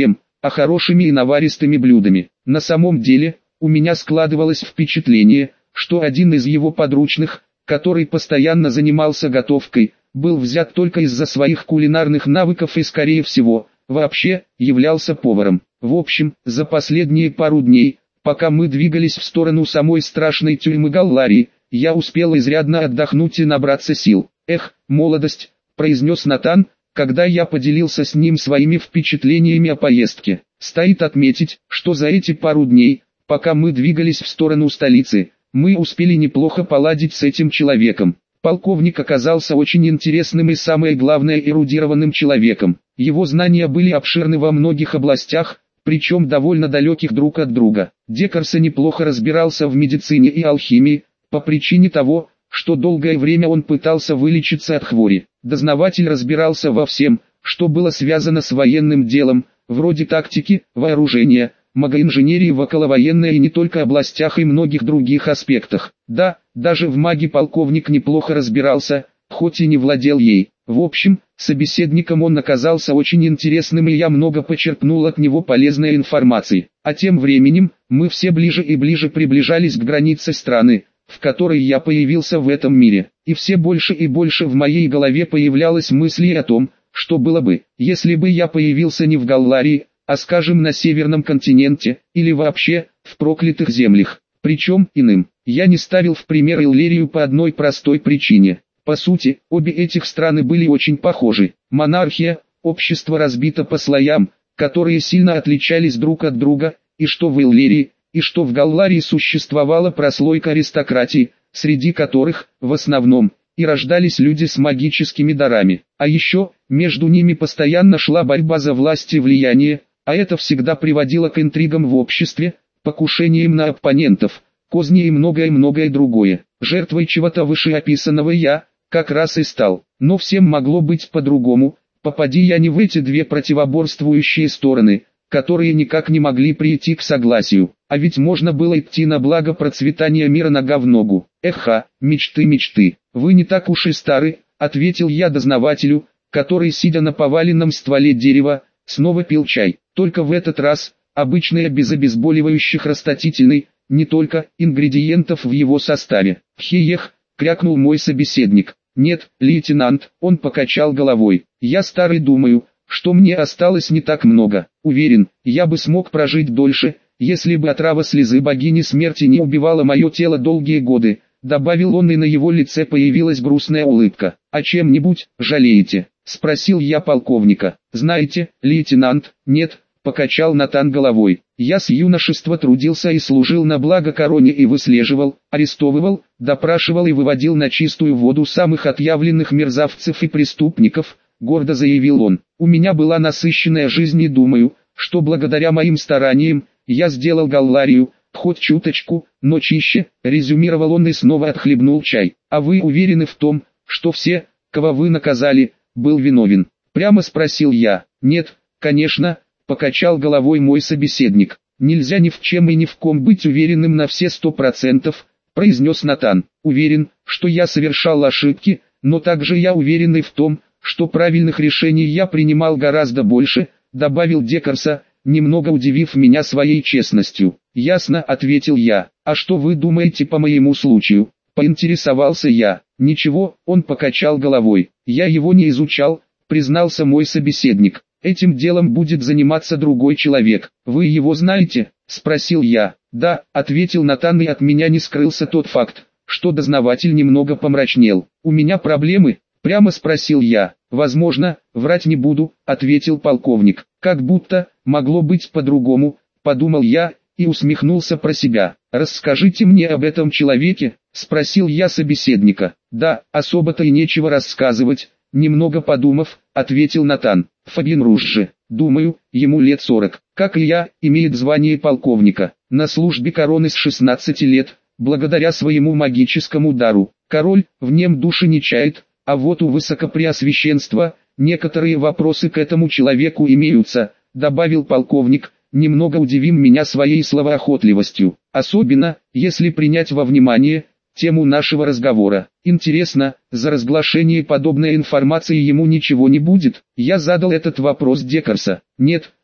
Speaker 1: а хорошими и наваристыми блюдами. На самом деле, у меня складывалось впечатление, что один из его подручных, который постоянно занимался готовкой, был взят только из-за своих кулинарных навыков и, скорее всего, вообще являлся поваром. В общем, за последние пару дней, пока мы двигались в сторону самой страшной тюрьмы Галларии, я успел изрядно отдохнуть и набраться сил. «Эх, молодость», — произнес Натан, когда я поделился с ним своими впечатлениями о поездке. Стоит отметить, что за эти пару дней, пока мы двигались в сторону столицы, мы успели неплохо поладить с этим человеком. Полковник оказался очень интересным и, самое главное, эрудированным человеком. Его знания были обширны во многих областях, причем довольно далеких друг от друга. Декарса неплохо разбирался в медицине и алхимии, по причине того, что долгое время он пытался вылечиться от хвори. Дознаватель разбирался во всем, что было связано с военным делом, вроде тактики, вооружения, магоинженерии в околовоенной и не только областях и многих других аспектах. Да, даже в магии полковник неплохо разбирался, хоть и не владел ей. В общем, собеседником он оказался очень интересным, и я много почерпнул от него полезной информации. А тем временем, мы все ближе и ближе приближались к границе страны, в которой я появился в этом мире. И все больше и больше в моей голове появлялось мыслей о том, что было бы, если бы я появился не в Галларии, а скажем на Северном континенте, или вообще, в проклятых землях. Причем, иным, я не ставил в пример Иллирию по одной простой причине. По сути, обе этих страны были очень похожи. Монархия, общество разбито по слоям, которые сильно отличались друг от друга, и что в Иллирии, и что в Галларии существовала прослойка аристократии, среди которых, в основном, и рождались люди с магическими дарами. А еще, между ними постоянно шла борьба за власть и влияние, а это всегда приводило к интригам в обществе, покушениям на оппонентов, козни и многое-многое другое. Жертвой чего-то вышеописанного я, как раз и стал. Но всем могло быть по-другому, попади я не в эти две противоборствующие стороны, которые никак не могли прийти к согласию. А ведь можно было идти на благо процветания мира нога в ногу. Эха, мечты, мечты. Вы не так уж и стары, ответил я дознавателю, который, сидя на поваленном стволе дерева, снова пил чай. Только в этот раз, обычный без обезболивающих растратительный, не только, ингредиентов в его составе. Хеех, крякнул мой собеседник. Нет, лейтенант, он покачал головой. Я старый, думаю, что мне осталось не так много. Уверен, я бы смог прожить дольше, если бы отрава слезы богини смерти не убивала мое тело долгие годы, добавил он, и на его лице появилась грустная улыбка. О чем-нибудь жалеете? Спросил я полковника. Знаете, лейтенант, нет, покачал Натан головой. Я с юношества трудился и служил на благо короне и выслеживал, арестовывал, допрашивал и выводил на чистую воду самых отъявленных мерзавцев и преступников, гордо заявил он. У меня была насыщенная жизнь, и думаю, что благодаря моим стараниям, я сделал Галларию, хоть чуточку, но чище, резюмировал он и снова отхлебнул чай. А вы уверены в том, что все, кого вы наказали, был виновен? Прямо спросил я. Нет, конечно, покачал головой мой собеседник. Нельзя ни в чем и ни в ком быть уверенным на все сто процентов, произнес Натан. Уверен, что я совершал ошибки, но также я уверен и в том, что правильных решений я принимал гораздо больше, добавил Декарса, немного удивив меня своей честностью. «Ясно», — ответил я. «А что вы думаете по моему случаю?» — поинтересовался я. «Ничего», — он покачал головой. «Я его не изучал», — признался мой собеседник. «Этим делом будет заниматься другой человек. Вы его знаете?» — спросил я. «Да», — ответил Натан, и от меня не скрылся тот факт, что дознаватель немного помрачнел. «У меня проблемы?» — прямо спросил я. «Возможно, врать не буду», — ответил полковник. «Как будто, могло быть по-другому», — подумал я, и усмехнулся про себя. «Расскажите мне об этом человеке», — спросил я собеседника. «Да, особо-то и нечего рассказывать», — немного подумав, ответил Натан. «Фабин Руж же, думаю, ему лет сорок, как и я, имеет звание полковника, на службе короны с шестнадцати лет, благодаря своему магическому дару. Король в нем души не чает, а вот у высокопреосвященства некоторые вопросы к этому человеку имеются», — добавил полковник, немного удивив меня своей словоохотливостью, особенно, если принять во внимание тему нашего разговора. Интересно, за разглашение подобной информации ему ничего не будет? Я задал этот вопрос Декарса. Нет,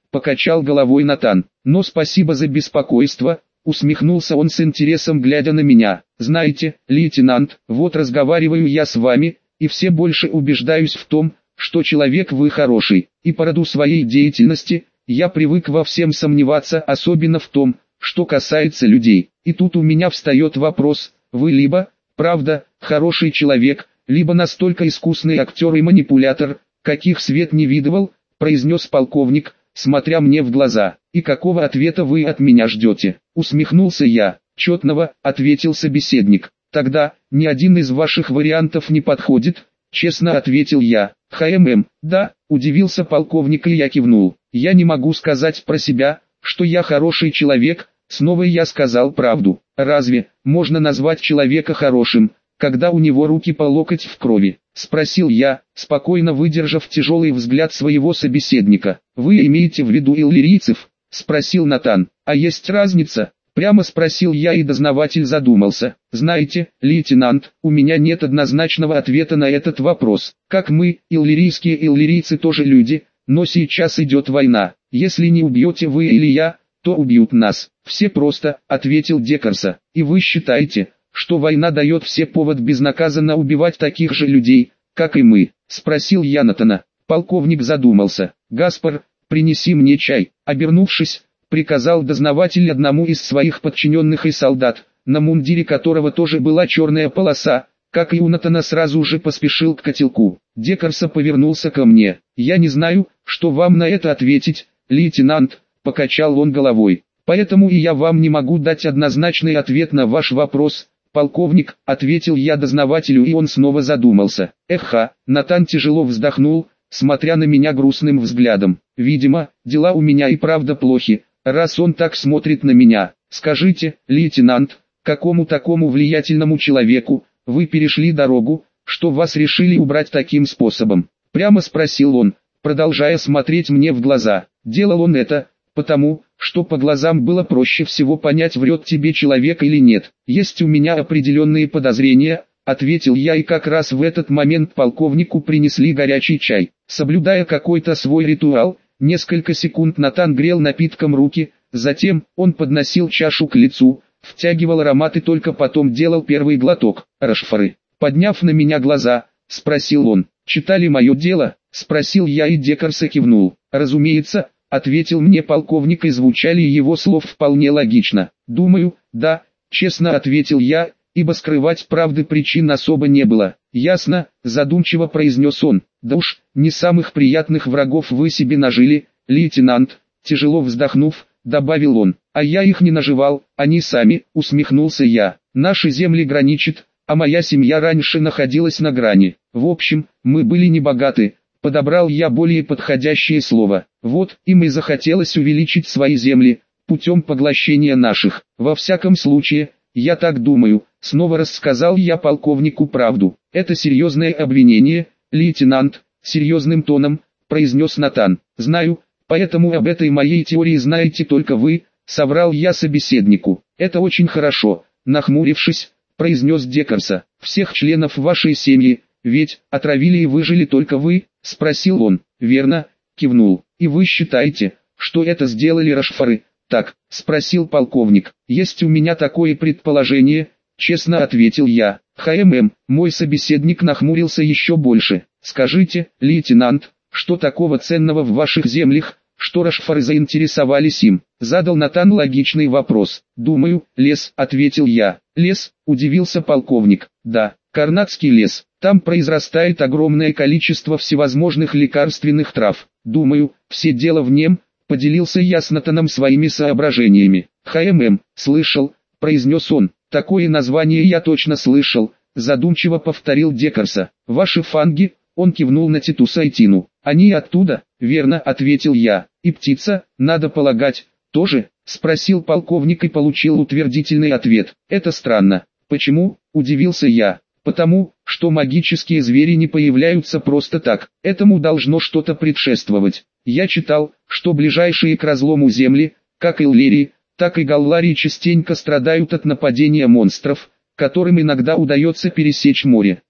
Speaker 1: покачал головой Натан. Но спасибо за беспокойство, усмехнулся он с интересом, глядя на меня. Знаете, лейтенант, вот разговариваю я с вами, и все больше убеждаюсь в том, что человек вы хороший, и по роду своей деятельности, я привык во всем сомневаться, особенно в том, что касается людей. И тут у меня встает вопрос, вы либо, правда, хороший человек, либо настолько искусный актер и манипулятор, каких свет не видывал, произнес полковник, смотря мне в глаза. И какого ответа вы от меня ждете? Усмехнулся я. Четного, ответил собеседник. Тогда, ни один из ваших вариантов не подходит, честно ответил я. ХММ, да, удивился полковник, и я кивнул. Я не могу сказать про себя, что я хороший человек, снова я сказал правду. Разве можно назвать человека хорошим, когда у него руки по локоть в крови? Спросил я, спокойно выдержав тяжелый взгляд своего собеседника. Вы имеете в виду иллирийцев? Спросил Натан. А есть разница? Прямо спросил я, и дознаватель задумался. Знаете, лейтенант, у меня нет однозначного ответа на этот вопрос. Как мы, иллирийские иллирийцы тоже люди, но сейчас идет война. Если не убьете вы или я, то убьют нас. Все просто, ответил Декарса. И вы считаете, что война дает все повод безнаказанно убивать таких же людей, как и мы? Спросил я Натана. Полковник задумался. Гаспар, принеси мне чай. Обернувшись, приказал дознаватель одному из своих подчиненных и солдат, на мундире которого тоже была черная полоса, как и у Натана, сразу же поспешил к котелку. Декарса повернулся ко мне. «Я не знаю, что вам на это ответить, лейтенант», — покачал он головой. «Поэтому и я вам не могу дать однозначный ответ на ваш вопрос, полковник», — ответил я дознавателю, и он снова задумался. «Эха», — Натан тяжело вздохнул, смотря на меня грустным взглядом. «Видимо, дела у меня и правда плохи, раз он так смотрит на меня. Скажите, лейтенант, какому такому влиятельному человеку вы перешли дорогу, что вас решили убрать таким способом?» Прямо спросил он, продолжая смотреть мне в глаза. Делал он это, потому, что по глазам было проще всего понять, врет тебе человек или нет. «Есть у меня определенные подозрения», — ответил я, и как раз в этот момент полковнику принесли горячий чай. Соблюдая какой-то свой ритуал, несколько секунд Натан грел напитком руки, затем он подносил чашу к лицу, втягивал аромат и только потом делал первый глоток. «Рашфары», подняв на меня глаза, спросил он. «Читали мое дело?» — спросил я, и Декарса кивнул. «Разумеется», — ответил мне полковник, и звучали его слов вполне логично. «Думаю, да», — честно ответил я, ибо скрывать правды причин особо не было. «Ясно», — задумчиво произнес он. «Да уж, не самых приятных врагов вы себе нажили, лейтенант», — тяжело вздохнув, добавил он. «А я их не наживал, они сами», — усмехнулся я. «Наши земли граничат, а моя семья раньше находилась на грани. В общем, мы были небогаты», — подобрал я более подходящее слово. «Вот, им и захотелось увеличить свои земли, путем поглощения наших. Во всяком случае, я так думаю», — снова рассказал я полковнику правду. «Это серьезное обвинение, лейтенант», — серьезным тоном произнес Натан. «Знаю, поэтому об этой моей теории знаете только вы», — соврал я собеседнику. «Это очень хорошо», — нахмурившись, произнес Декарса. «Всех членов вашей семьи, ведь, отравили и выжили только вы?» — спросил он. «Верно», — кивнул. «И вы считаете, что это сделали Рашфары?» «Так», — спросил полковник. «Есть у меня такое предположение», — честно ответил я. «ХММ», мой собеседник нахмурился еще больше. «Скажите, лейтенант, что такого ценного в ваших землях, что Рашфары заинтересовались им?» Задал Натан логичный вопрос. «Думаю, лес», — ответил я. «Лес?» — удивился полковник. «Да, Карнатский лес. Там произрастает огромное количество всевозможных лекарственных трав. Думаю, все дело в нем», — поделился я с Натаном своими соображениями. «ХММ, слышал», — произнес он. «Такое название я точно слышал», — задумчиво повторил Декарса. «Ваши фанги?» — он кивнул на Титуса и Тину. «Они оттуда?» «Верно», — ответил я. «И птица, надо полагать, тоже?» — спросил полковник и получил утвердительный ответ. «Это странно». «Почему?» — удивился я. «Потому, что магические звери не появляются просто так. Этому должно что-то предшествовать. Я читал, что ближайшие к разлому земли, как Иллирии, так и Галларии, частенько страдают от нападения монстров, которым иногда удается пересечь море.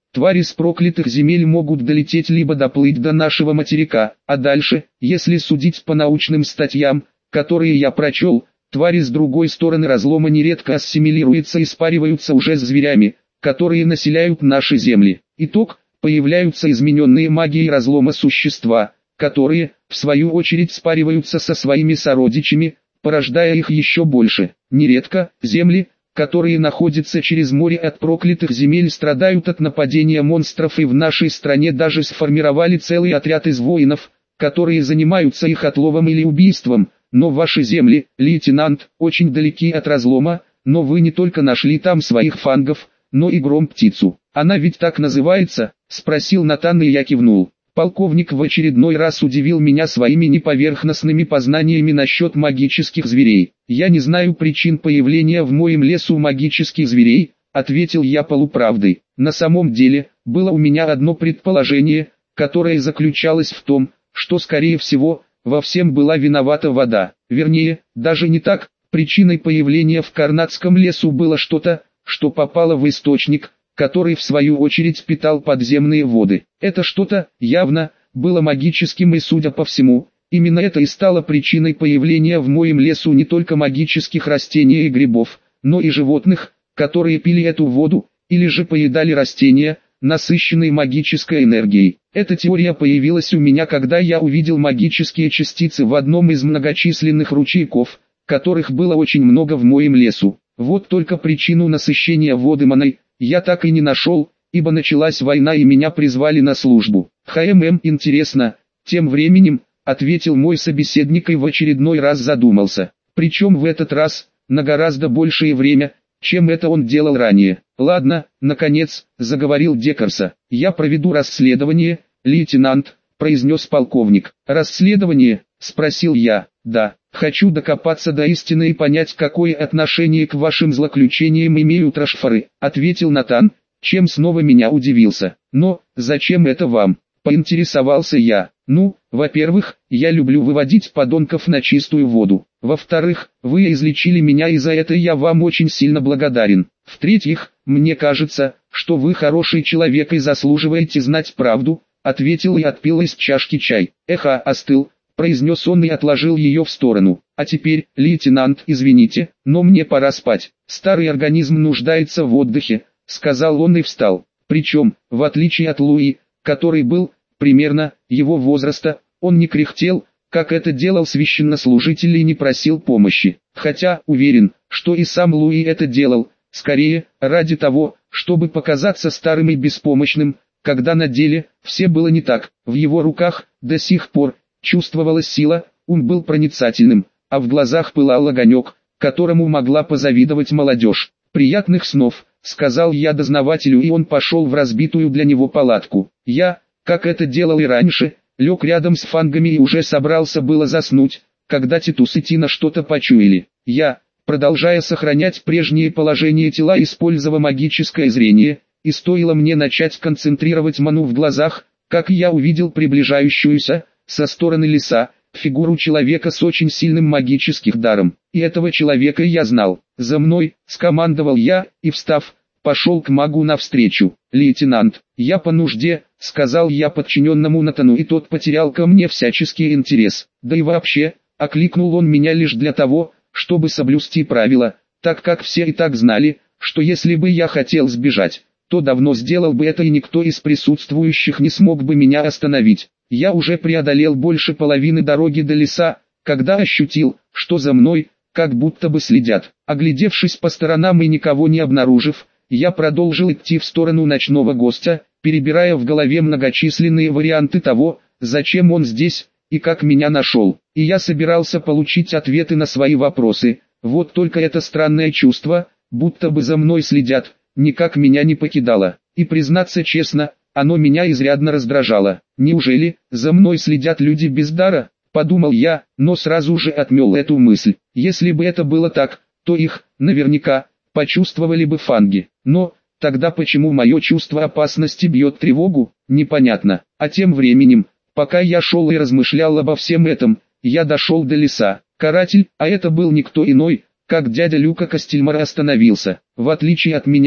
Speaker 1: Твари с проклятых земель могут долететь либо доплыть до нашего материка, а дальше, если судить по научным статьям, которые я прочел, твари с другой стороны разлома нередко ассимилируются и спариваются уже с зверями, которые населяют наши земли. Итог – появляются измененные магией разлома существа, которые, в свою очередь, спариваются со своими сородичами, порождая их еще больше. Нередко, земли, которые находятся через море от проклятых земель, страдают от нападения монстров, и в нашей стране даже сформировали целый отряд из воинов, которые занимаются их отловом или убийством. Но ваши земли, лейтенант, очень далеки от разлома, но вы не только нашли там своих фангов, но и гром-птицу. Она ведь так называется? Спросил Натан, и я кивнул. Полковник в очередной раз удивил меня своими неповерхностными познаниями насчет магических зверей. «Я не знаю причин появления в моем лесу магических зверей», — ответил я полуправдой. На самом деле, было у меня одно предположение, которое заключалось в том, что, скорее всего, во всем была виновата вода. Вернее, даже не так, причиной появления в Карнатском лесу было что-то, что попало в источник, который в свою очередь питал подземные воды. Это что-то, явно, было магическим, и, судя по всему, именно это и стало причиной появления в моем лесу не только магических растений и грибов, но и животных, которые пили эту воду, или же поедали растения, насыщенные магической энергией. Эта теория появилась у меня, когда я увидел магические частицы в одном из многочисленных ручейков, которых было очень много в моем лесу. Вот только причину насыщения воды маной я так и не нашел, ибо началась война и меня призвали на службу. «Хмм, интересно», — тем временем, ответил мой собеседник и в очередной раз задумался. Причем в этот раз, на гораздо большее время, чем это он делал ранее. «Ладно, наконец», — заговорил Декарса. «Я проведу расследование, лейтенант», — произнес полковник. «Расследование?» — спросил я. «Да, хочу докопаться до истины и понять, какое отношение к вашим злоключениям имеют Рашфары», — ответил Натан, чем снова меня удивился. «Но, зачем это вам?» — поинтересовался я. «Ну, во-первых, я люблю выводить подонков на чистую воду. Во-вторых, вы излечили меня, и за это я вам очень сильно благодарен. В-третьих, мне кажется, что вы хороший человек и заслуживаете знать правду», — ответил и отпил из чашки чай. «Эха, остыл», — произнес он и отложил ее в сторону. «А теперь, лейтенант, извините, но мне пора спать. Старый организм нуждается в отдыхе», — сказал он и встал. Причем, в отличие от Луи, который был, примерно, его возраста, он не кряхтел, как это делал священнослужитель, и не просил помощи. Хотя, уверен, что и сам Луи это делал, скорее, ради того, чтобы показаться старым и беспомощным, когда на деле, все было не так. В его руках, до сих пор, чувствовалась сила, ум был проницательным, а в глазах пылал огонек, которому могла позавидовать молодежь. «Приятных снов», — сказал я дознавателю, и он пошел в разбитую для него палатку. Я, как это делал и раньше, лег рядом с фангами и уже собрался было заснуть, когда Титус и Тина что-то почуяли. Я, продолжая сохранять прежнее положение тела, использовал магическое зрение, и стоило мне начать концентрировать ману в глазах, как я увидел приближающуюся, со стороны леса, фигуру человека с очень сильным магическим даром. И этого человека я знал. «За мной», — скомандовал я, и, встав, пошел к магу навстречу. «Лейтенант, я по нужде», — сказал я подчиненному Натану, и тот потерял ко мне всяческий интерес. Да и вообще, окликнул он меня лишь для того, чтобы соблюсти правила, так как все и так знали, что если бы я хотел сбежать, то давно сделал бы это, и никто из присутствующих не смог бы меня остановить. Я уже преодолел больше половины дороги до леса, когда ощутил, что за мной, как будто бы следят. Оглядевшись по сторонам и никого не обнаружив, я продолжил идти в сторону ночного гостя, перебирая в голове многочисленные варианты того, зачем он здесь, и как меня нашел. И я собирался получить ответы на свои вопросы, вот только это странное чувство, будто бы за мной следят, никак меня не покидало. И признаться честно, оно меня изрядно раздражало. «Неужели за мной следят люди без дара?» – подумал я, но сразу же отмел эту мысль. Если бы это было так, то их, наверняка, почувствовали бы фанги. Но, тогда почему мое чувство опасности бьет тревогу, непонятно. А тем временем, пока я шел и размышлял обо всем этом, я дошел до леса. Каратель, а это был никто иной, как дядя Люка Костельмар, остановился. В отличие от меня,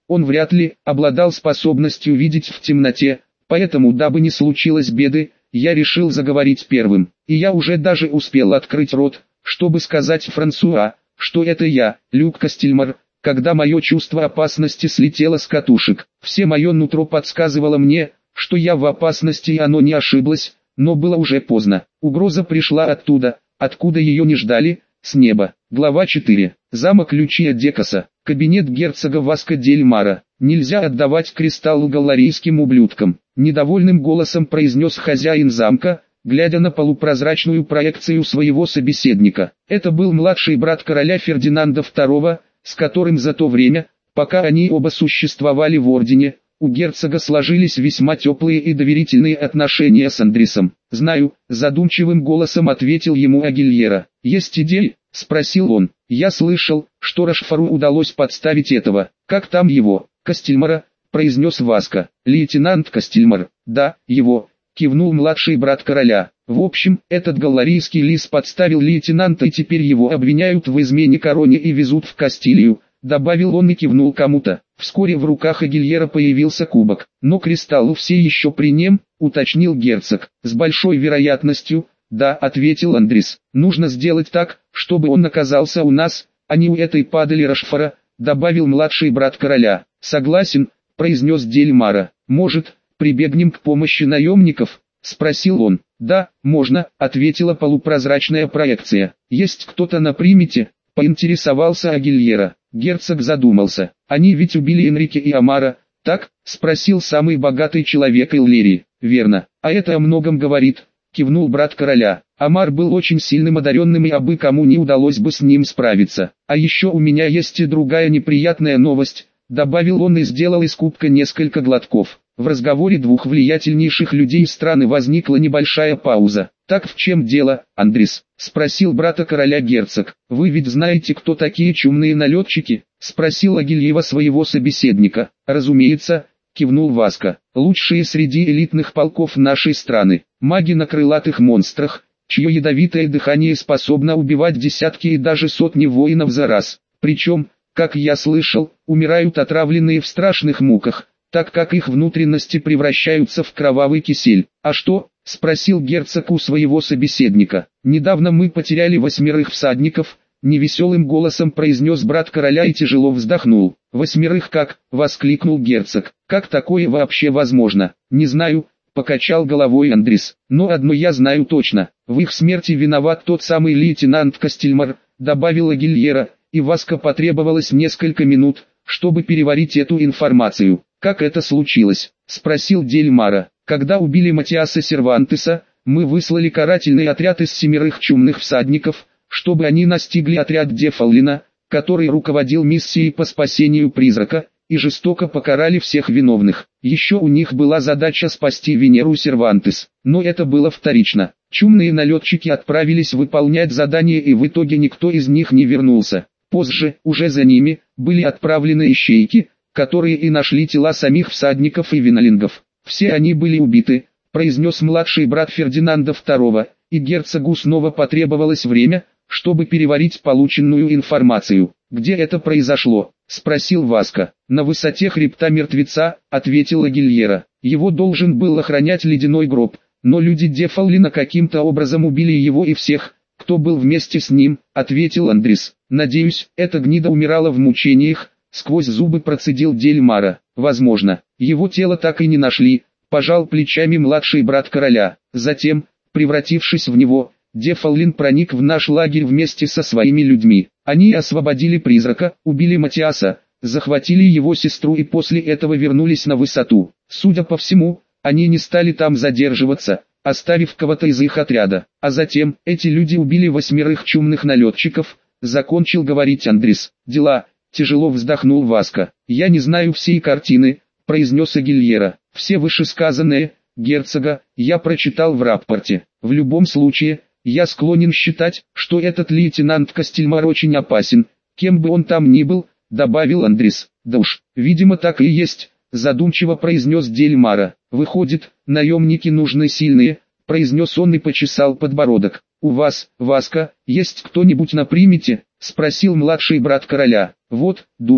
Speaker 1: Он вряд ли обладал способностью видеть в темноте, поэтому, дабы не случилось беды, я решил заговорить первым. И я уже даже успел открыть рот, чтобы сказать Франсуа, что это я, Люк Кастельмар, когда мое чувство опасности слетело с катушек. Все мое нутро подсказывало мне, что я в опасности, и оно не ошиблось, но было уже поздно. Угроза пришла оттуда, откуда ее не ждали, с неба. Глава четыре. Замок Лючия Декаса. Кабинет герцога Васко дель Мара. Нельзя отдавать кристалл галларийским ублюдкам. Недовольным голосом произнес хозяин замка, глядя на полупрозрачную проекцию своего собеседника. Это был младший брат короля Фердинанда второго, с которым за то время, пока они оба существовали в ордене, у герцога сложились весьма теплые и доверительные отношения с Андрисом. «Знаю», — задумчивым голосом ответил ему Агильера. «Есть идеи?» — спросил он. «Я слышал, что Рашфору удалось подставить этого. Как там его?» «Кастельмара», — произнес Васко. «Лейтенант Кастельмар». «Да, его», — кивнул младший брат короля. «В общем, этот галларийский лис подставил лейтенанта, и теперь его обвиняют в измене короне и везут в Кастилию», — добавил он и кивнул кому-то. Вскоре в руках Агильера появился кубок. «Но кристаллы все еще при нем», — уточнил герцог. «С большой вероятностью». «Да», — ответил Андрис. «Нужно сделать так, чтобы он оказался у нас, а не у этой падали Рашфора», — добавил младший брат короля. «Согласен», — произнес дель Мара. «Может, прибегнем к помощи наемников?» — спросил он. «Да, можно», — ответила полупрозрачная проекция. «Есть кто-то на примете?» — поинтересовался Агильера. Герцог задумался. «Они ведь убили Энрике и Амара, так?» — спросил самый богатый человек Иллирии. «Верно. А это о многом говорит», — кивнул брат короля. «Амар был очень сильным одаренным, и абы кому не удалось бы с ним справиться. А еще у меня есть и другая неприятная новость», — добавил он и сделал из кубка несколько глотков. В разговоре двух влиятельнейших людей страны возникла небольшая пауза. «Так в чем дело, Андрис?» — спросил брата короля герцог. «Вы ведь знаете, кто такие чумные налетчики?» — спросил Агильева своего собеседника. «Разумеется», — кивнул Васко. «Лучшие среди элитных полков нашей страны. Маги на крылатых монстрах, чье ядовитое дыхание способно убивать десятки и даже сотни воинов за раз. Причем, как я слышал, умирают отравленные в страшных муках, так как их внутренности превращаются в кровавый кисель. А что?» — спросил герцог у своего собеседника. «Недавно мы потеряли восьмерых всадников», — невеселым голосом произнес брат короля и тяжело вздохнул. «Восьмерых как?» — воскликнул герцог. «Как такое вообще возможно?» «Не знаю», — покачал головой Андрис. «Но одно я знаю точно. В их смерти виноват тот самый лейтенант Кастельмар», — добавила Гильера, и Васко потребовалось несколько минут, чтобы переварить эту информацию. «Как это случилось?» — спросил дель Мара. «Когда убили Матиаса Сервантеса, мы выслали карательный отряд из семерых чумных всадников, чтобы они настигли отряд Дефаллина, который руководил миссией по спасению призрака, и жестоко покарали всех виновных. Еще у них была задача спасти Венеру Сервантес, но это было вторично. Чумные налетчики отправились выполнять задание, и в итоге никто из них не вернулся. Позже, уже за ними, были отправлены ищейки, которые и нашли тела самих всадников и винолингов. Все они были убиты», — произнес младший брат Фердинанда второго, и герцогу снова потребовалось время, чтобы переварить полученную информацию. «Где это произошло?» — спросил Васко. «На высоте хребта мертвеца», — ответила Гильера. «Его должен был охранять ледяной гроб, но люди Дефаллина каким-то образом убили его и всех, кто был вместе с ним», — ответил Андрис. «Надеюсь, эта гнида умирала в мучениях», — сквозь зубы процедил дель Мара. «Возможно, его тело так и не нашли», — пожал плечами младший брат короля. «Затем, превратившись в него, Дефаллин проник в наш лагерь вместе со своими людьми. Они освободили призрака, убили Матиаса, захватили его сестру и после этого вернулись на высоту. Судя по всему, они не стали там задерживаться, оставив кого-то из их отряда. А затем, эти люди убили восьмерых чумных налетчиков», — закончил говорить Андрис. «Дела», — тяжело вздохнул Васко. «Я не знаю всей картины», — произнес Агильера. «Все вышесказанное, герцога, я прочитал в рапорте. В любом случае, я склонен считать, что этот лейтенант Кастельмар очень опасен, кем бы он там ни был», — добавил Андрис. «Да уж, видимо так и есть», — задумчиво произнес дель Мара. «Выходит, наемники нужны сильные», — произнес он и почесал подбородок. «У вас, Васко, есть кто-нибудь на примете?» — спросил младший брат короля. «Вот, думаю»,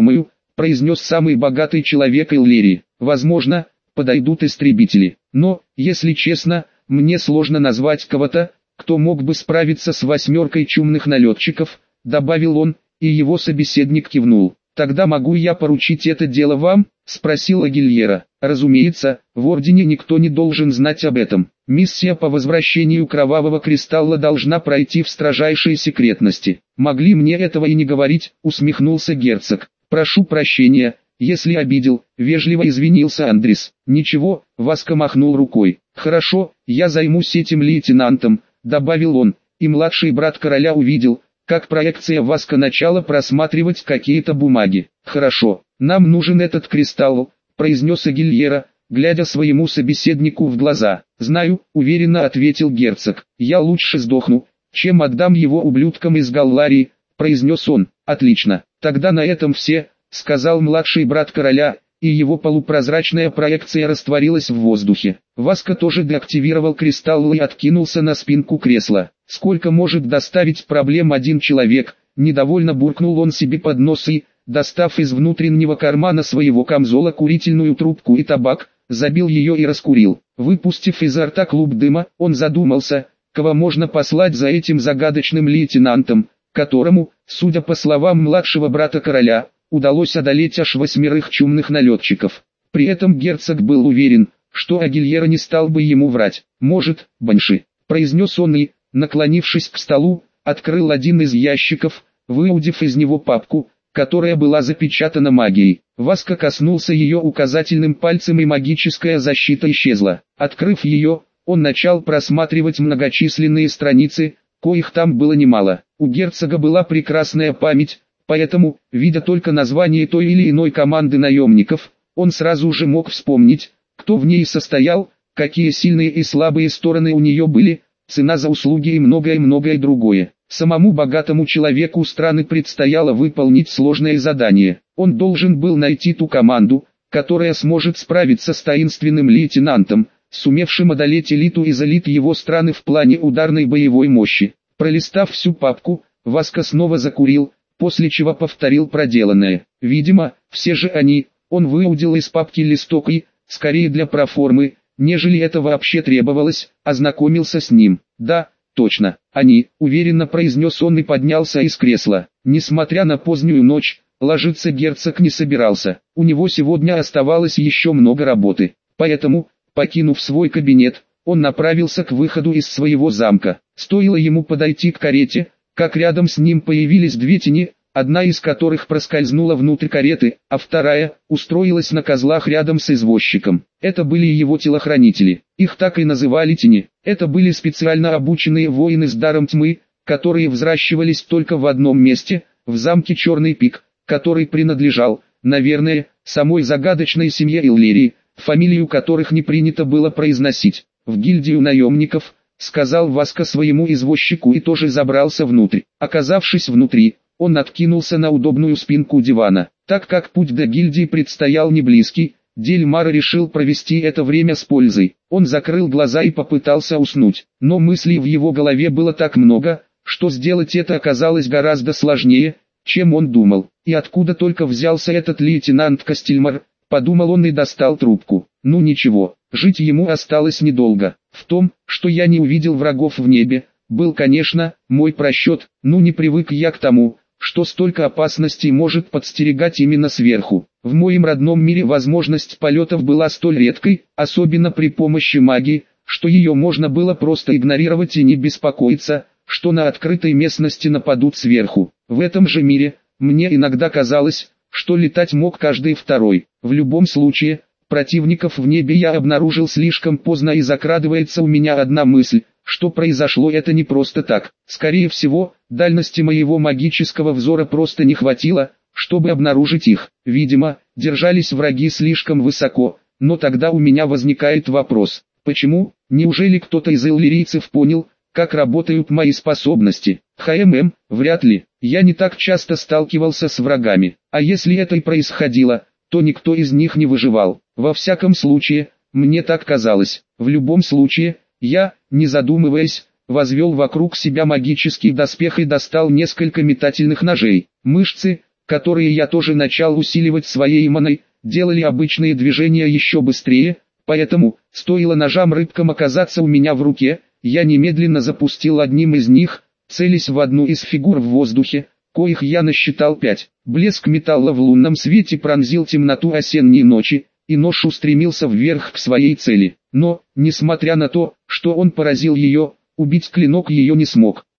Speaker 1: произнес самый богатый человек Иллирии. Возможно, подойдут истребители. Но, если честно, мне сложно назвать кого-то, кто мог бы справиться с восьмеркой чумных налетчиков, добавил он, и его собеседник кивнул. «Тогда могу я поручить это дело вам?» – спросила Гильера. «Разумеется, в Ордене никто не должен знать об этом. Миссия по возвращению Кровавого Кристалла должна пройти в строжайшей секретности». «Могли мне этого и не говорить», – усмехнулся герцог. «Прошу прощения, если обидел», – вежливо извинился Андрис. «Ничего», – Васка махнул рукой. «Хорошо, я займусь этим лейтенантом», – добавил он, и младший брат короля увидел, как проекция Васка начала просматривать какие-то бумаги. «Хорошо, нам нужен этот кристалл», – произнес Гильера, глядя своему собеседнику в глаза. «Знаю», – уверенно ответил герцог. «Я лучше сдохну, чем отдам его ублюдкам из Галларии», – произнес он. «Отлично, тогда на этом все», – сказал младший брат короля, и его полупрозрачная проекция растворилась в воздухе. Васка тоже деактивировал кристалл и откинулся на спинку кресла. «Сколько может доставить проблем один человек?» – недовольно буркнул он себе под нос и, достав из внутреннего кармана своего камзола курительную трубку и табак, забил ее и раскурил. Выпустив изо рта клуб дыма, он задумался, кого можно послать за этим загадочным лейтенантом, которому, судя по словам младшего брата короля, удалось одолеть аж восьмерых чумных налетчиков. При этом герцог был уверен, что Агильера не стал бы ему врать. «Может, Банши», – произнес он и, наклонившись к столу, открыл один из ящиков, выудив из него папку, которая была запечатана магией. Васка коснулся ее указательным пальцем и магическая защита исчезла. Открыв ее, он начал просматривать многочисленные страницы, коих там было немало. У герцога была прекрасная память, поэтому, видя только название той или иной команды наемников, он сразу же мог вспомнить, кто в ней состоял, какие сильные и слабые стороны у нее были, цена за услуги и многое-многое другое. Самому богатому человеку страны предстояло выполнить сложное задание. Он должен был найти ту команду, которая сможет справиться с таинственным лейтенантом, сумевшим одолеть элиту из элит его страны в плане ударной боевой мощи. Пролистав всю папку, Васка снова закурил, после чего повторил проделанное. Видимо, все же они, он выудил из папки листок и, скорее для проформы, нежели это вообще требовалось, ознакомился с ним. «Да, точно, они», — уверенно произнес он и поднялся из кресла. Несмотря на позднюю ночь, ложиться герцог не собирался. У него сегодня оставалось еще много работы. Поэтому, покинув свой кабинет, он направился к выходу из своего замка. Стоило ему подойти к карете, как рядом с ним появились две тени, одна из которых проскользнула внутрь кареты, а вторая устроилась на козлах рядом с извозчиком. Это были его телохранители. Их так и называли тени. Это были специально обученные воины с даром тьмы, которые взращивались только в одном месте, в замке Черный Пик, который принадлежал, наверное, самой загадочной семье Иллирии, фамилию которых не принято было произносить. «В гильдию наемников», — сказал Васка своему извозчику и тоже забрался внутрь. Оказавшись внутри, он откинулся на удобную спинку дивана. Так как путь до гильдии предстоял не близкий, Дельмар решил провести это время с пользой. Он закрыл глаза и попытался уснуть, но мыслей в его голове было так много, что сделать это оказалось гораздо сложнее, чем он думал. И откуда только взялся этот лейтенант Кастельмар, подумал он и достал трубку. Ну ничего, жить ему осталось недолго. В том, что я не увидел врагов в небе, был, конечно, мой просчет, ну не привык я к тому, что столько опасностей может подстерегать именно сверху. В моем родном мире возможность полетов была столь редкой, особенно при помощи магии, что ее можно было просто игнорировать и не беспокоиться, что на открытой местности нападут сверху. В этом же мире, мне иногда казалось, что летать мог каждый второй. В любом случае, противников в небе я обнаружил слишком поздно, и закрадывается у меня одна мысль, что произошло это не просто так. Скорее всего, дальности моего магического взора просто не хватило, чтобы обнаружить их. Видимо, держались враги слишком высоко, но тогда у меня возникает вопрос, почему? Неужели кто-то из иллирийцев понял, как работают мои способности? ХММ, вряд ли, я не так часто сталкивался с врагами, а если это и происходило, то никто из них не выживал. Во всяком случае, мне так казалось. В любом случае, я, не задумываясь, возвел вокруг себя магический доспех и достал несколько метательных ножей. Мышцы, которые я тоже начал усиливать своей маной, делали обычные движения еще быстрее, поэтому, стоило ножам рыбкам оказаться у меня в руке, я немедленно запустил одним из них, целясь в одну из фигур в воздухе, коих я насчитал пять. Блеск металла в лунном свете пронзил темноту осенней ночи, и нож устремился вверх к своей цели. Но, несмотря на то, что он поразил ее, убить клинок ее не смог.